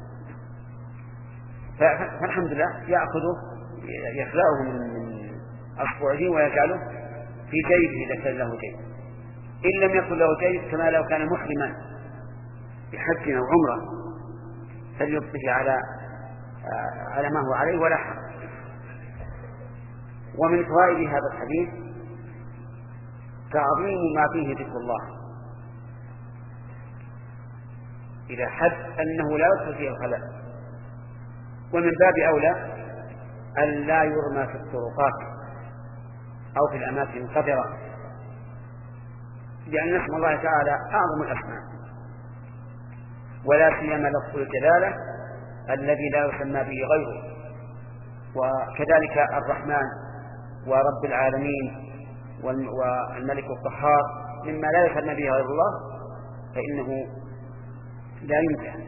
فالحمد لله يأخذه يخلعه من أصبعه ويجعله في جيبه إذا كان له جيب، إن لم يكن له جيب كما لو كان محرما بحج أو عمرة فليبقه على على ما هو عليه ولا حرج. ومن فوائد هذا الحديث تعظيم ما فيه ذكر الله إلى حد أنه لا يدخل فيه الخلاء، ومن باب أولى أن لا يرمى في الطرقات أو في الأماكن القذرة، لأن اسم الله تعالى أعظم الأسماء، ولا سيما لفظ الجلالة الذي لا يسمى به غيره. وكذلك الرحمن ورب العالمين والملك القهار مما لا يسمى به غير الله فإنه لا يمكن.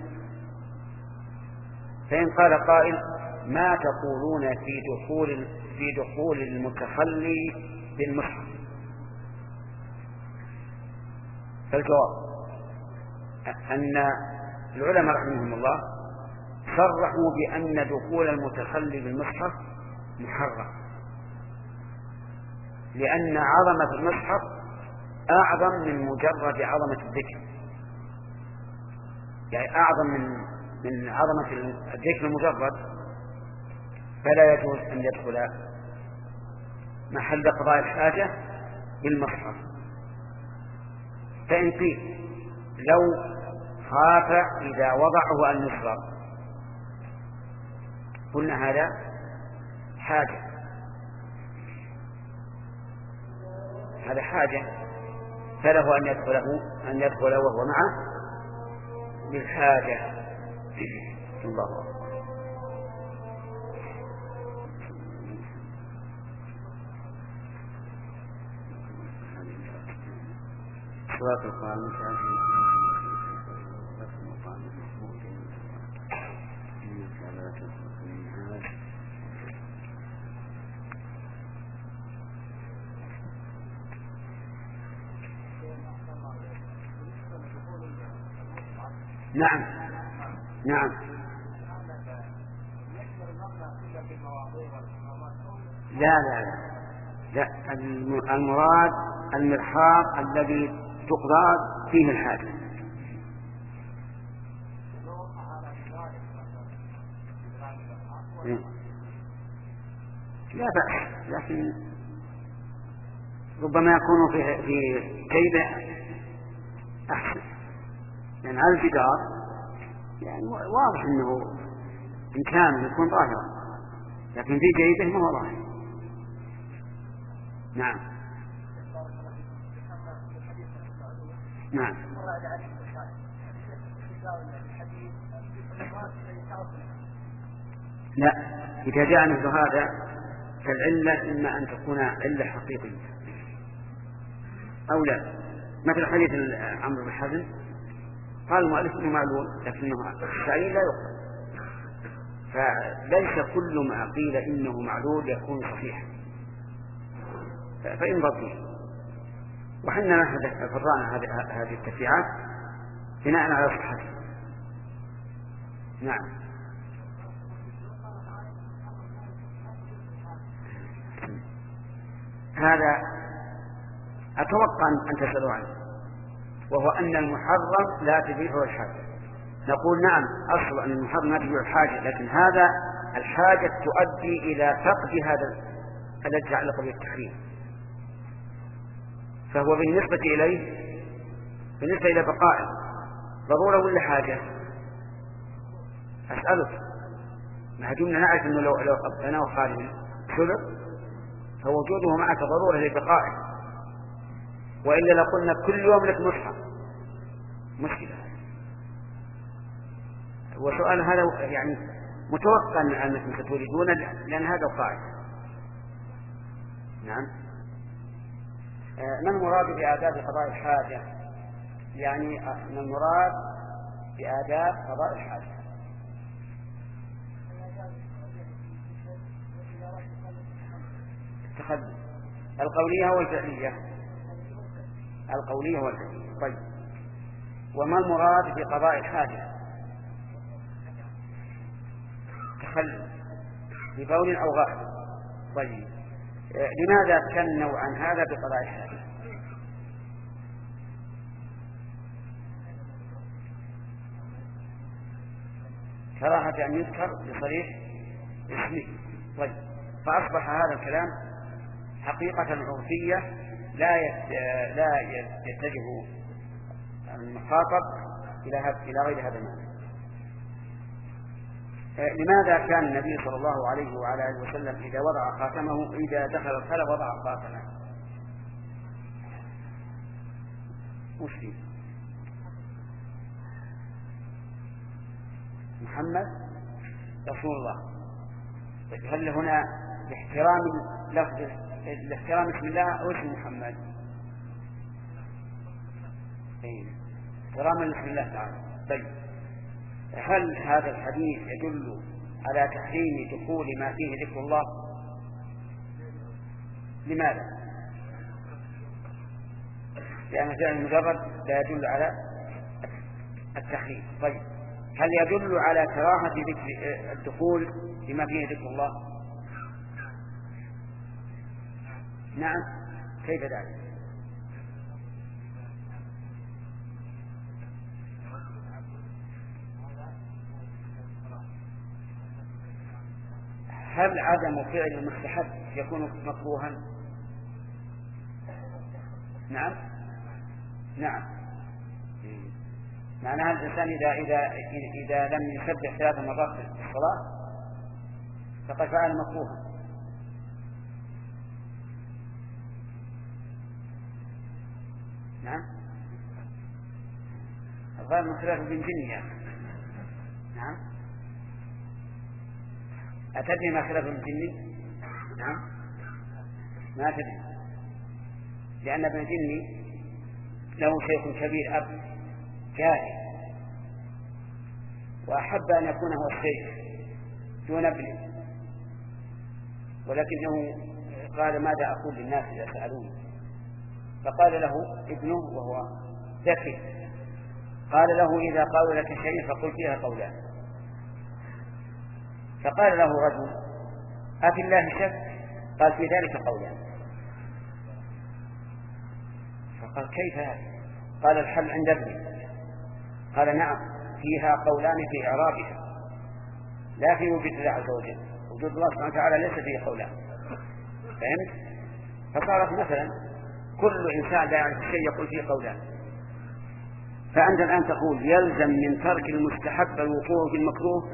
فإن قال قائل ما تقولون في دخول في دخول المتخلي بالمصحف؟ فالجواب أن العلماء رحمهم الله صرحوا بأن دخول المتخلي بالمصحف محرم، لأن عظمة المصحف أعظم من مجرد عظمة الذكر، يعني أعظم من من عظمة الذكر المجرد، فلا يجوز أن يدخل محل قضاء الحاجة بالمصحف. فإن قيل لو خاف إذا وضعه أن يسرق قلنا هذا حاجة، هذا حاجة فله أن يدخله أن يدخل وهو معه بالحاجة. الله أكبر. صلاة القائمة نعم نعم. لا لا لا, لا. المراد المرحاض الذي تقضى فيه الحاجة. لا بأس، لكن ربما يكون في في جيبه أحسن، لأن على الجدار يعني واضح أنه إن كان يكون ظاهرا، لكن في جيبه ما هو ظاهر. نعم نعم. لا، إذا جاء مثل هذا فالعلة إما أن تكون علة حقيقية أو لا، مثل حديث عمرو بن حزم قال المؤلف إنه معلول لكنه التعليل لا يقبل، فليس كل ما قيل إنه معلول يكون صحيحا، فإن ضبط. وحنا فرعنا هذه التفريعات بناء على صحته. نعم. هذا أتوقع أن تسألوا عنه، وهو أن المحرم لا تبيعه الحاجة. نقول نعم، أصل أن المحرم لا تبيعه الحاجة، لكن هذا الحاجة تؤدي إلى فقد هذا الذي يتعلق بالتحريم، فهو بالنسبة إليه بالنسبة إلى بقائه ضرورة ولا حاجة؟ أسألك، ما دمنا نعرف أنه لو لو قبلناه خارج شرب فوجوده معك ضرورة لبقائه، وإلا لقلنا كل يوم لك مصحف مشكلة. وسؤال هذا يعني متوقع أنكم ستريدون، لأن هذا قاعد. نعم. ما المراد بآداب قضاء الحاجة؟ يعني ما المراد بآداب قضاء الحاجة؟ التخلف القولية والفعلية. القولية والفعلية. طيب، وما المراد بقضاء الحاجة؟ تخلف ببول أو غائط. طيب، لماذا كنوا عن هذا بقضاء الحاجة؟ كراهة أن يذكر بصريح اسمه. طيب، فأصبح هذا الكلام حقيقة عرفية لا لا يتجه المخاطب إلى إلى غير هذا المعنى. لماذا كان النبي صلى الله عليه وعلى آله وسلم إذا وضع خاتمه إذا دخل الخلاء وضع خاتمه؟ وش فيه؟ محمد رسول الله. هل هنا لاحترام لفظ لاحترام اسم الله أو اسم محمد؟ احتراما لاسم الله تعالى. طيب، هل هذا الحديث يدل على تحريم دخول ما فيه ذكر الله؟ لماذا؟ لأن فعل المجرد لا يدل على التحريم. طيب، هل يدل على كراهة ذكر الدخول بما فيه ذكر الله؟ نعم. كيف ذلك؟ هل عدم فعل المستحب يكون مكروها؟ نعم نعم. معناها الإنسان إذا إذا إذا لم يسبح ثلاث مرات في الصلاة فقد فعل مكروها. نعم. الظاهر من خلاف ابن جنية. نعم. أتدري ما خلاف ابن جني؟ نعم. ما تدري، لأن ابن جني له شيخ كبير أب جاهل، وأحب أن يكون هو الشيخ دون ابنه، ولكنه قال ماذا أقول للناس إذا سألوني؟ فقال له ابنه وهو ذكي قال له إذا قالوا لك شيء فقل فيها قولان. فقال له رجل أفي الله شك؟ قال في ذلك قولان. فقال كيف هذا؟ قال الحل عند ابني. قال نعم فيها قولان في إعرابها لا في وجود الله عز وجل. وجود الله سبحانه وتعالى ليس فيه قولان. فهمت؟ فصارت مثلا كل إنسان لا يعرف الشيء يقول فيه قولان. فأنت الآن تقول يلزم من ترك المستحب الوقوع في المكروه.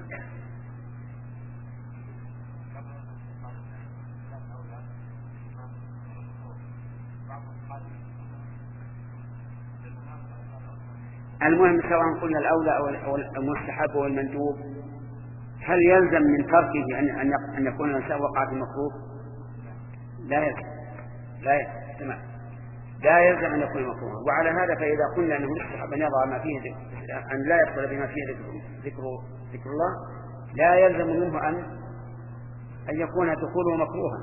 المهم سواء قلنا الأولى أو المستحب أو المندوب، هل يلزم من تركه أن يكون الإنسان وقع في المكروه؟ لا يلزم. لا يلزم. تمام. لا يلزم أن يكون مكروها. وعلى هذا فإذا قلنا أنه يستحب أن يضع ما فيه ذكر، أن لا يقبل بما فيه ذكر, ذكر, ذكر الله، لا يلزم منه أن أن يكون دخوله مكروها.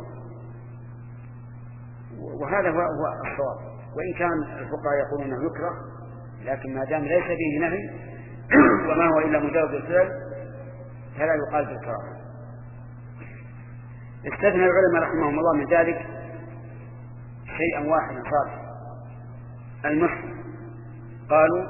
وهذا هو الصواب. وإن كان الفقهاء يقولون أنه يكره، لكن ما دام ليس فيه نهي وما هو إلا مجرد الفعل فلا يقال بالكراهة. استثنى العلماء رحمهم الله من ذلك شيئا واحدا صالح، المسلم. قالوا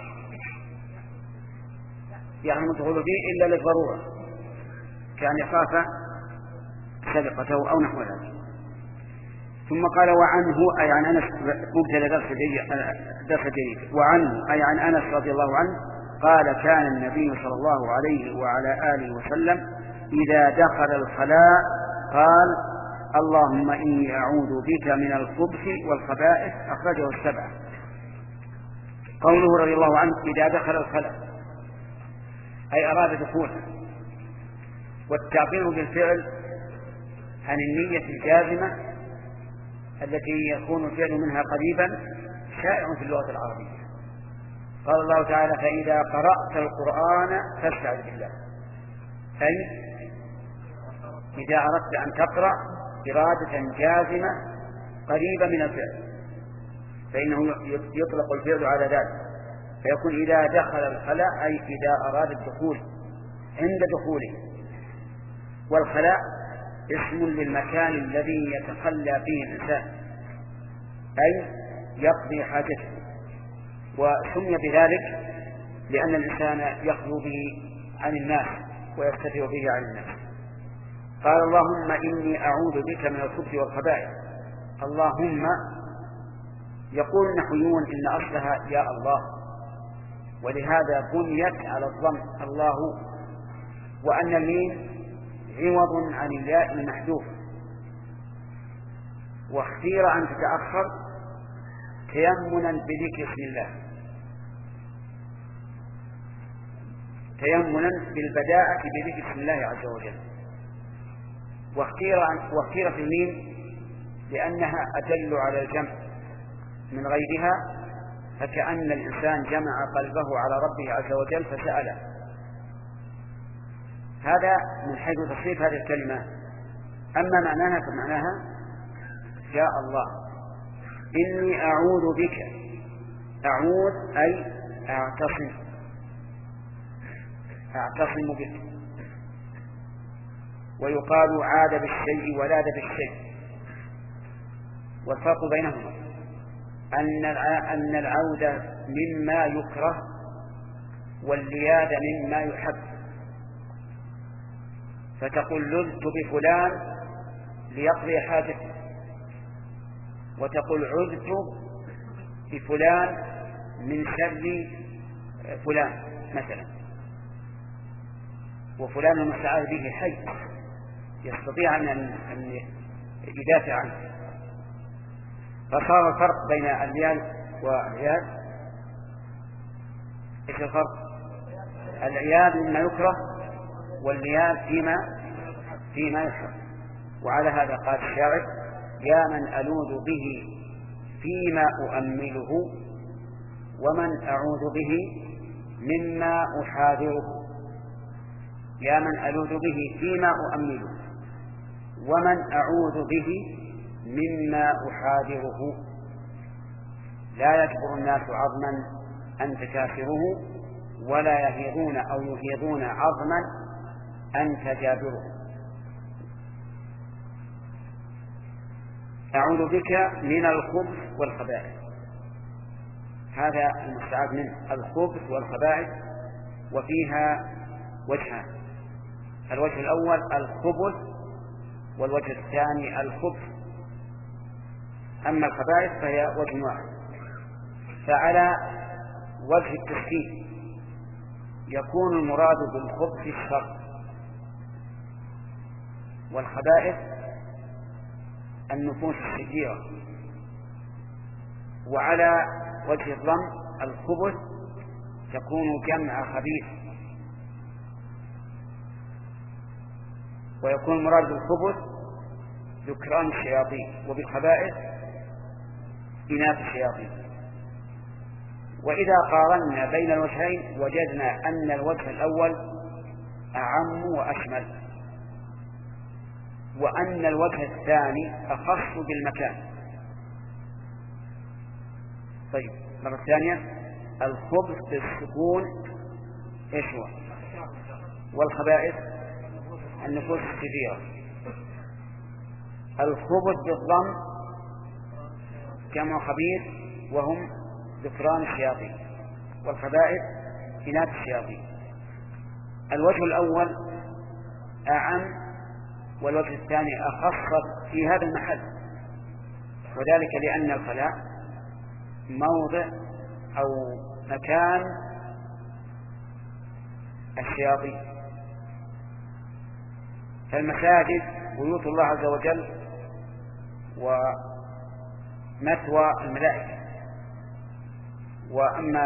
يعني الدخول فيه إلا للضرورة كان يخاف سرقته أو نحو ذلك. ثم قال وعنه أي عن أنس، مبتدأ درس جديد. وعنه أي عن أنس رضي الله عنه قال كان النبي صلى الله عليه وعلى آله وسلم إذا دخل الخلاء قال اللهم إني أعوذ بك من الخبث والخبائث. أخرجه السبعة. قوله رضي الله عنه إذا دخل الخلاء أي أراد دخوله. والتعبير بالفعل عن النية الجازمة التي يكون الفعل منها قريبا شائع في اللغة العربية. قال الله تعالى فإذا قرأت القرآن فاستعذ بالله، أي إذا أردت أن تقرأ إرادة جازمة قريبة من الفعل فإنه يطلق الفعل على ذلك، فيكون إذا دخل الخلاء أي إذا أراد الدخول عند دخوله. والخلاء اسم للمكان الذي يتخلى فيه الإنسان أي يقضي حاجته، وسمي بذلك لأن الإنسان يخلو به عن الناس ويستتر به عن الناس. قال اللهم إني أعوذ بك من الخبث والخبائث. اللهم يقول النحويون إن أصلها يا الله، ولهذا بنيت على الضم الله، وأن الميم عوض عن الياء المحذوف، واختير أن تتأخر تيمنا بذكر اسم الله، تيمنا بالبداءة بذكر اسم الله عز وجل. واختيرت الميم لأنها أدل على الجمع من غيرها، فكأن الإنسان جمع قلبه على ربه عز وجل فسأله. هذا من حيث تصريف هذه الكلمة. أما معناها فمعناها يا الله إني أعوذ بك. أعوذ أي أعتصم، أعتصم بك. ويقال عاد بالشيء ولاد بالشيء، والفرق بينهما أن العودة مما يكره واللياد مما يحب. فتقول لذت بفلان ليقضي حاجته، وتقول عذت بفلان من شر فلان مثلا. وفلان المستعاذ به حي يستطيع أن يدافع عنه. فصار الفرق بين الليال والعياد. ايش الفرق؟ العياد مما يكره والليال فيما فيما يحب. وعلى هذا قال الشاعر يا من ألوذ به فيما أؤمله ومن أعوذ به مما أحاذره. يا من ألوذ به فيما أؤمله ومن أعوذ به مما أحاذره. لا يكبر الناس عظما أن تكاسره، ولا يهيضون أو يهيضون عظما أن تجابره. أعوذ بك من الخبث والخبائث، هذا المستعاذ منه الخبث والخبائث، وفيها وجهان: الوجه الأول الخبث، والوجه الثاني الخبث. أما الخبائث فهي وجه واحد. فعلى وجه التشكيل يكون المراد بالخبث الشر، والخبائث النفوس الشريرة. وعلى وجه الضم الخبث تكون جمع خبيث، ويكون المراد بالخبث ذكران الشياطين، وبالخبائث إناث الشياطين. وإذا قارنا بين الوجهين وجدنا أن الوجه الأول أعم وأشمل، وأن الوجه الثاني أخص بالمكان. طيب، مرة ثانية: الخبث بالسكون إيش هو؟ والخبائث النفوس الشريرة. الخبث بالضم جمع خبيث وهم ذكران الشياطين، والخبائث إناث الشياطين. الوجه الأول أعم، والوجه الثاني أخص في هذا المحل، وذلك لأن الخلاء موضع أو مكان الشياطين، فالمساجد بيوت الله عز وجل ومثوى الملائكة، وأما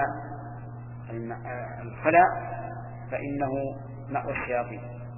الخلاء فإنه مأوى الشياطين.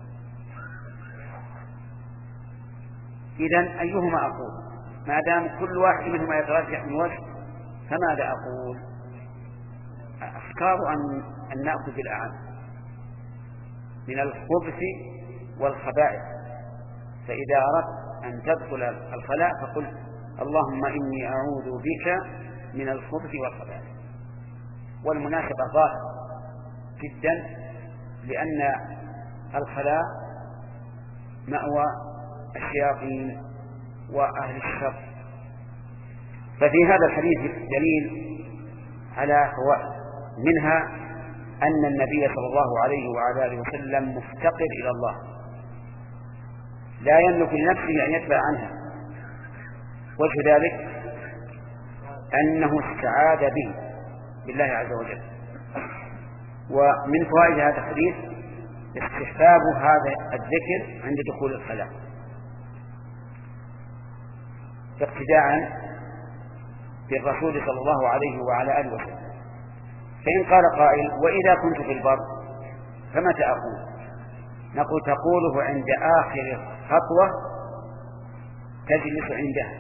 إذن أيهما أقول؟ ما دام كل واحد منهما يترجح من وجه، فماذا أقول؟ أختار أن, أن نأخذ بالأعم من الخبث والخبائث. فإذا أردت أن تدخل الخلاء فقل: اللهم إني أعوذ بك من الخبث والخبائث. والمناسبة ظاهرة جدا، لأن الخلاء مأوى الشياطين وأهل الشر. ففي هذا الحديث دليل على فوائد، منها أن النبي صلى الله عليه وعلى آله وسلم مفتقر إلى الله، لا يملك لنفسه أن يتبع عنها. وجه ذلك أنه استعاذ به بالله عز وجل. ومن فوائد هذا الحديث استحباب هذا الذكر عند دخول الخلاء اقتداء بالرسول صلى الله عليه وعلى آله وسلم. فإن قال قائل: وإذا كنت في البر فمتى أقول؟ نقول: تقوله عند آخر خطوة تجلس عندها.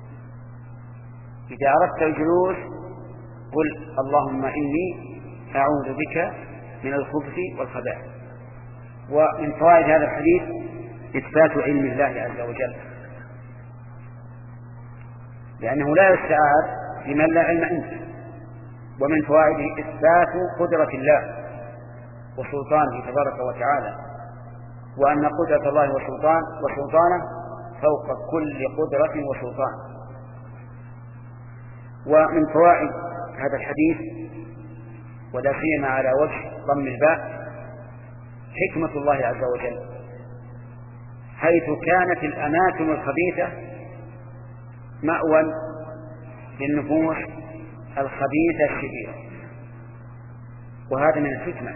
إذا أردت الجلوس قل: اللهم إني أعوذ بك من الخبث والخبائث. ومن فوائد هذا الحديث إثبات علم الله عز وجل، لأنه لا يستعاذ بمن لا علم عنده. ومن فوائده إثبات قدرة الله وسلطانه تبارك وتعالى، وأن قدرة الله وسلطان وسلطانه فوق كل قدرة وسلطان. ومن فوائد هذا الحديث، ولا سيما على وجه ضم الباء، حكمة الله عز وجل، حيث كانت الأماكن الخبيثة مأوى للنفوس الخبيثة الشريرة. وهذا من الحكمة.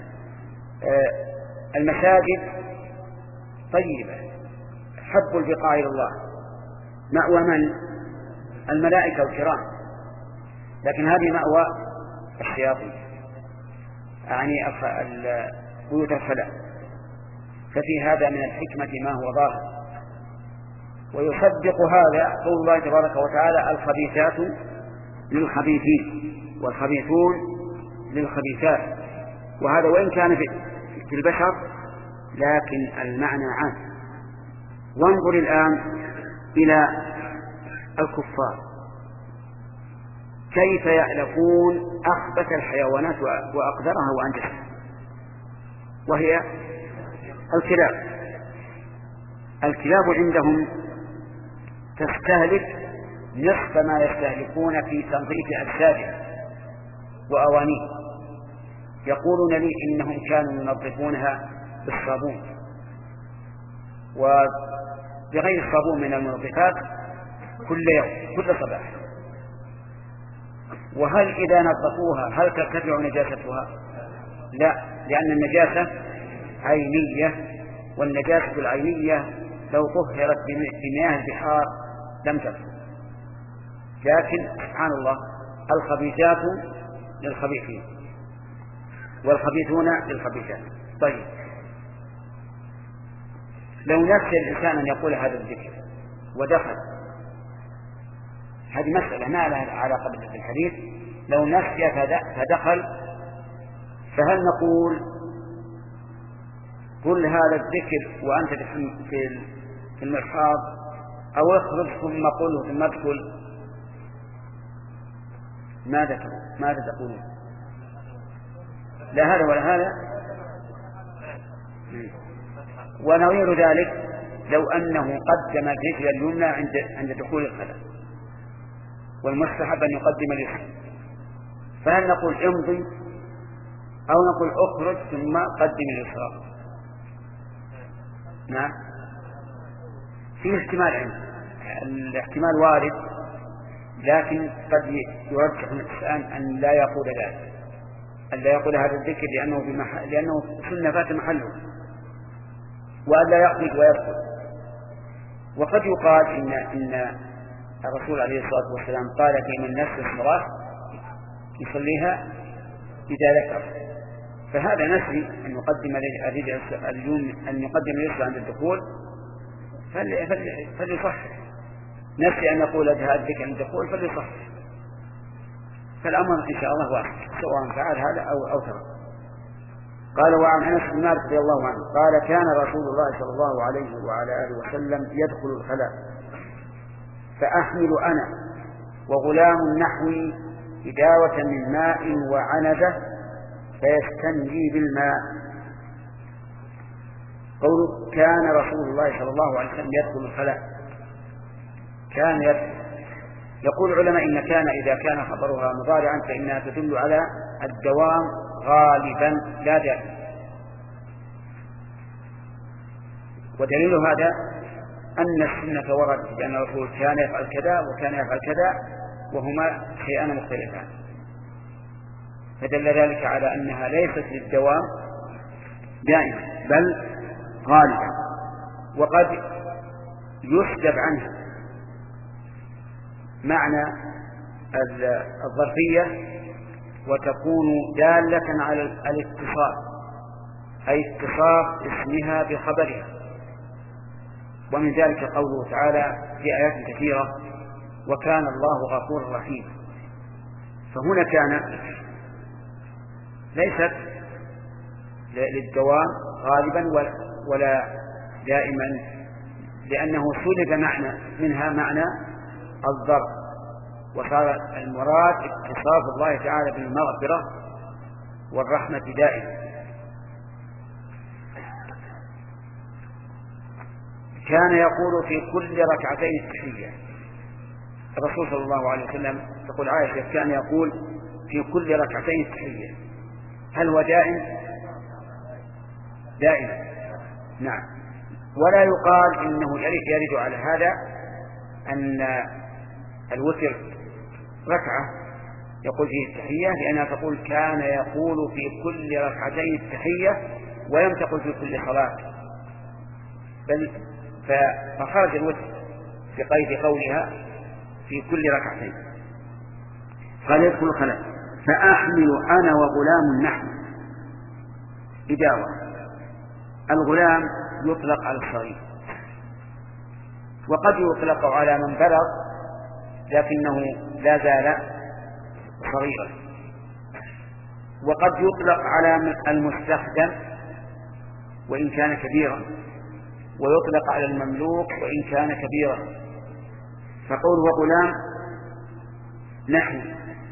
المساجد طيبة، حب البقاع إلى الله، مأوى من؟ الملائكة الكرام، لكن هذه مأوى الشياطين، يعني بيوت الخلاء. ففي هذا من الحكمة ما هو ظاهر. ويصدق هذا قول الله تبارك وتعالى: الخبيثات للخبيثين والخبيثون للخبيثات. وهذا وإن كان في البشر لكن المعنى عام. وانظر الآن إلى الكفار، كيف يألفون أخبث الحيوانات وأقدرها وأنجسها، وهي الكلاب. الكلاب عندهم تستهلك نصف ما يستهلكون في تنظيف أجسادها وأوانيه. يقولون لي إنهم كانوا ينظفونها بالصابون وبغير الصابون من المنظفات كل يوم كل صباح. وهل إذا نظفوها هل ترتفع نجاستها؟ لا، لأن النجاسة عينية، والنجاسة العينية لو طهرت بمياه البحار لم تكن. لكن سبحان الله الخبيثات للخبيثين والخبيثون للخبيثات. طيب لو نسي الإنسان أن يقول هذا الذكر ودخل، هذه مسألة ما لها علاقة بالحديث، لو نسي فدخل فهل نقول قل هذا الذكر وأنت في المرحاض، أو اخرج ثم قله ثم ادخل؟ ماذا ماذا تقولون؟ لا هذا ولا هذا. ونظير ذلك لو أنه قدم الرجل اليمنى عند عند دخول الخلاء والمستحب أن يقدم اليسرى، فهل نقول امضي أو نقول اخرج ثم قدم اليسرى؟ نعم، في احتمال عندي، الاحتمال وارد، لكن قد يرجح الإنسان أن لا يقول ذلك، أن لا يقول هذا الذكر لأنه بمحل لأنه سنة فات محله، وأن لا يخرج ويدخل. وقد يقال إن إن الرسول عليه الصلاة والسلام قال في من نسي الصلاة يصليها إذا ذكر، فهذا نسي أن يقدم اليوم أن يقدم اليسرى عند الدخول فليصح، نسي أن يقول هذا الذكر عند الدخول فليصح. فالأمر إن شاء الله واحد سواء فعل هذا أو أو ترك. قال وعن أنس بن مالك رضي الله عنه قال كان رسول الله صلى الله عليه وعلى آله وسلم يدخل الخلاء فأحمل أنا وغلام نحوي إداوة من ماء وعنزة فيستنجي بالماء. قول كان رسول الله صلى الله عليه وسلم يدخل الخلاء، كان يدخل. يقول العلماء إن كان إذا كان خبرها مضارعا فإنها تدل على الدوام غالبا لا دائما. ودليل هذا أن السنة وردت بأن الرسول كان يفعل كذا وكان يفعل كذا وهما شيئان مختلفان، فدل ذلك على أنها ليست للدوام دائما بل غالبا. وقد يسلب عنها معنى الظرفية وتكون دالة على الاتصال، أي اتصاف اسمها بخبرها. ومن ذلك قوله تعالى في آيات كثيرة وكان الله غفورا رحيما. فهنا كان ليست للدوام غالبا ولا دائما، لأنه سلب معنى منها معنى الظرف، وصار المراد اتصاف الله تعالى بالمغفرة والرحمة دائما. كان يقول في كل ركعتين التحية. الرسول صلى الله عليه وسلم تقول عائشة كان يقول في كل ركعتين التحية. هل هو دائم؟ دائم نعم. ولا يقال إنه يرد على هذا أن الوتر ركعة يقول فيه التحية، لأنها تقول كان يقول في كل ركعتين التحية ولم تقل في كل صلاة، بل فخرج الوتر في قيد قولها في كل ركعتين. قال يدخل الخلاء فأحمل أنا وغلام نحن إداوة. الغلام يطلق على الصغير وقد يطلق على من بلغ لكنه لا زال صغيرا، وقد يطلق على المستخدم وإن كان كبيرا، ويطلق على المملوك وإن كان كبيرا. فقوله غلام نحن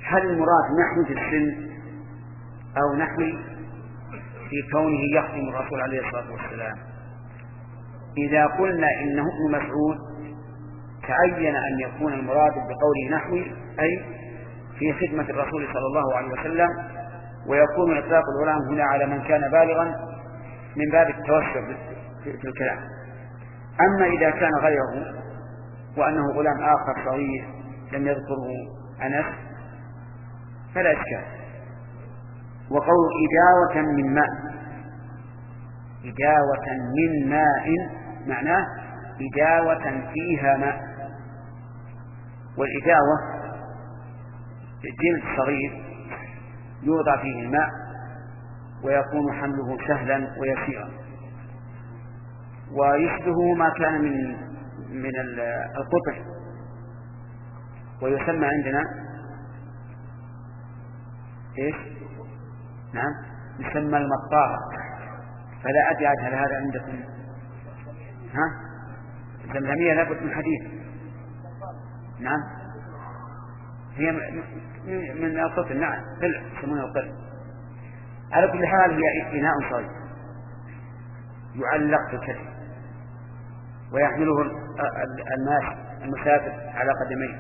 هل المراد نحو في السن أو نحو في كونه يخدم الرسول عليه الصلاة والسلام؟ إذا قلنا إنه ابن مسعود تعين أن يكون المراد بقوله نحوي أي في خدمة الرسول صلى الله عليه وسلم، ويكون إطلاق الغلام هنا على من كان بالغا من باب التوسع في الكلام. أما إذا كان غيره وأنه غلام آخر صغير لم يذكره أنس فلا إشكال. وقول إداوة من ماء، إداوة من ماء معناه إداوة فيها ماء، والإداوة جلد صغير يوضع فيه الماء ويكون حمله سهلا ويسيرا، ويشبه ما كان من من القطر، ويسمى عندنا ايش؟ نعم يسمى المطارة. فلا أدري هل هذا عندكم ها زمزمية لابد من حديث. نعم هي من القطر، نعم قلع يسمونه القلع. على كل حال هي إناء صغير يعلق في الكتف ويحمله الماشي المسافر على قدميه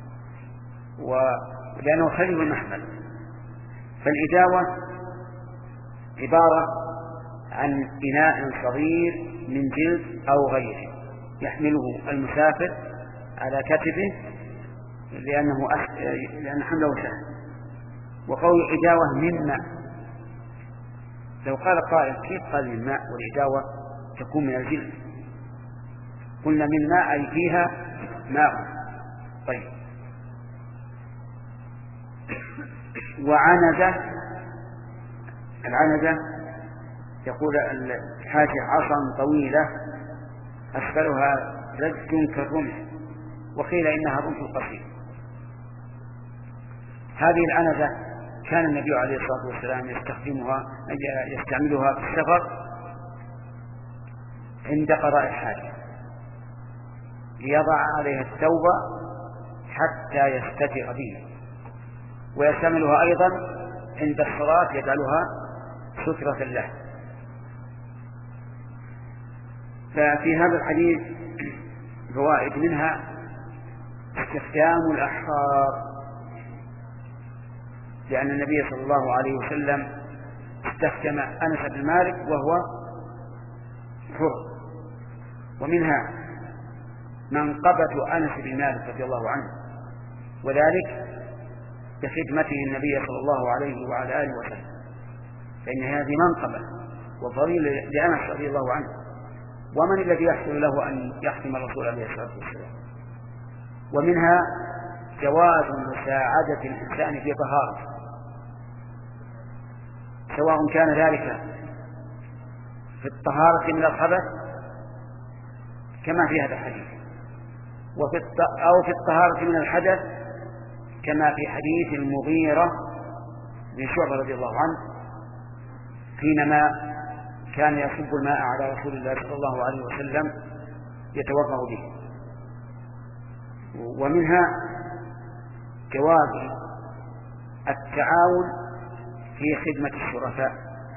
ولأنه خليل المحمل. فالإداوة عبارة عن إناء صغير من جلد أو غيره يحمله المسافر على كتفه لأنه أس... لأن حمله سهل. وقول إداوة من ماء، لو قال قائل كيف قال من ماء والإداوة تكون من الجلد؟ قلنا من ماء أي فيها ماء. طيب وعنزة، العنزة يقول الحاشية عصا طويلة أسفلها رج كالرمح، وقيل إنها الرمح القصير. هذه العنزة كان النبي عليه الصلاة والسلام يستخدمها يستعملها في السفر عند قضاء الحاجة، ليضع عليها الثوب حتى يستتر به، ويستعملها أيضا عند الصلاة يجعلها سترة له. ففي هذا الحديث فوائد، منها استخدام الأحرار، لأن النبي صلى الله عليه وسلم استخدم أنس بن مالك وهو حر. ومنها منقبة أنس بن مالك رضي الله عنه، وذلك بخدمته النبي صلى الله عليه وعلى آله وسلم، فإن هذه منقبة وفضيلة لأنس رضي الله عنه. ومن الذي يحصل له أن يخدم الرسول عليه الصلاة والسلام؟ ومنها جواز مساعدة الإنسان في طهارته، سواء كان ذلك في الطهارة من الخبث كما في هذا الحديث، وفي أو في الطهارة من الحدث كما في حديث المغيرة بن شعبة رضي الله عنه حينما كان يصب الماء على رسول الله صلى الله عليه وسلم يتوضأ به. ومنها جواز التعاون في خدمة الشرفاء،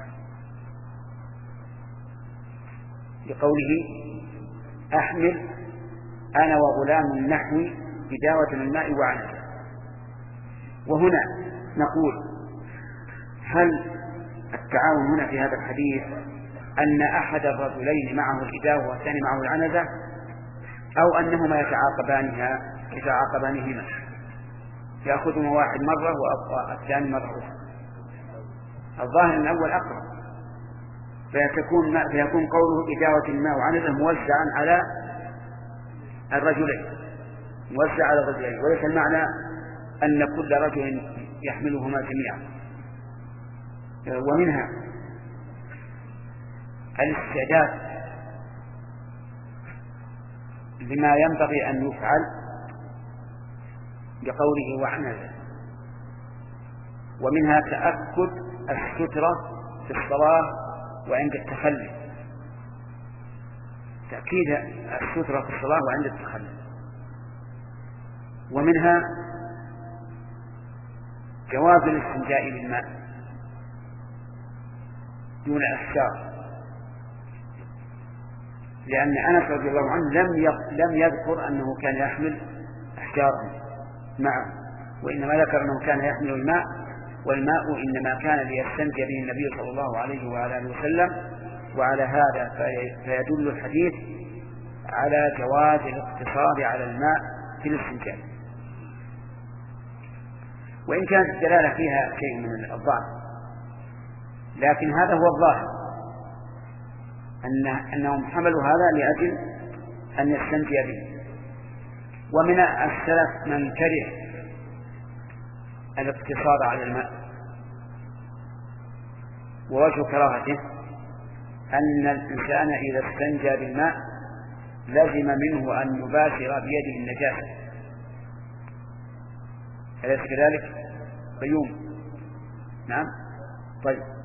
لقوله أحمل أنا وغلام نحوي بداوة من الماء وعنزة. وهنا نقول هل التعاون هنا في هذا الحديث أن أحد الرجلين معه الإداوة والثاني معه العنزة، أو أنهما يتعاقبانها يتعاقبانهما يأخذهما واحد مرة وأبقى الثاني مرة أخرى؟ الظاهر أن الأول أقرب، فيكون فيكون قوله إداوة الماء وعنزة موزعا على الرجلين موزع على الرجلين، وليس المعنى أن كل رجل يحملهما جميعا. ومنها الاستعداد لما ينبغي أن يفعل بقوله وعنزة. ومنها تأكد السترة في الصلاة وعند التخلي، تأكيد السترة في الصلاة وعند التخلي. ومنها جواز الاستنجاء بالماء دون أحجار، لأن أنس رضي الله عنه لم لم يذكر أنه كان يحمل أحجارا معه، وإنما ذكر أنه كان يحمل الماء، والماء إنما كان ليستنجي به النبي صلى الله عليه وعلى آله وسلم. وعلى هذا فيدل الحديث على جواز الاقتصار على الماء في الاستنجاء، وإن كانت الدلالة فيها شيء من الضعف، لكن هذا هو الظاهر، أن أنهم حملوا هذا لأجل أن يستنجي به. ومن السلف من كره الاقتصار على الماء، ووجه كراهته أن الإنسان إذا استنجى بالماء لزم منه أن يباشر بيده النجاسة، أليس كذلك؟ قيوم. نعم. طيب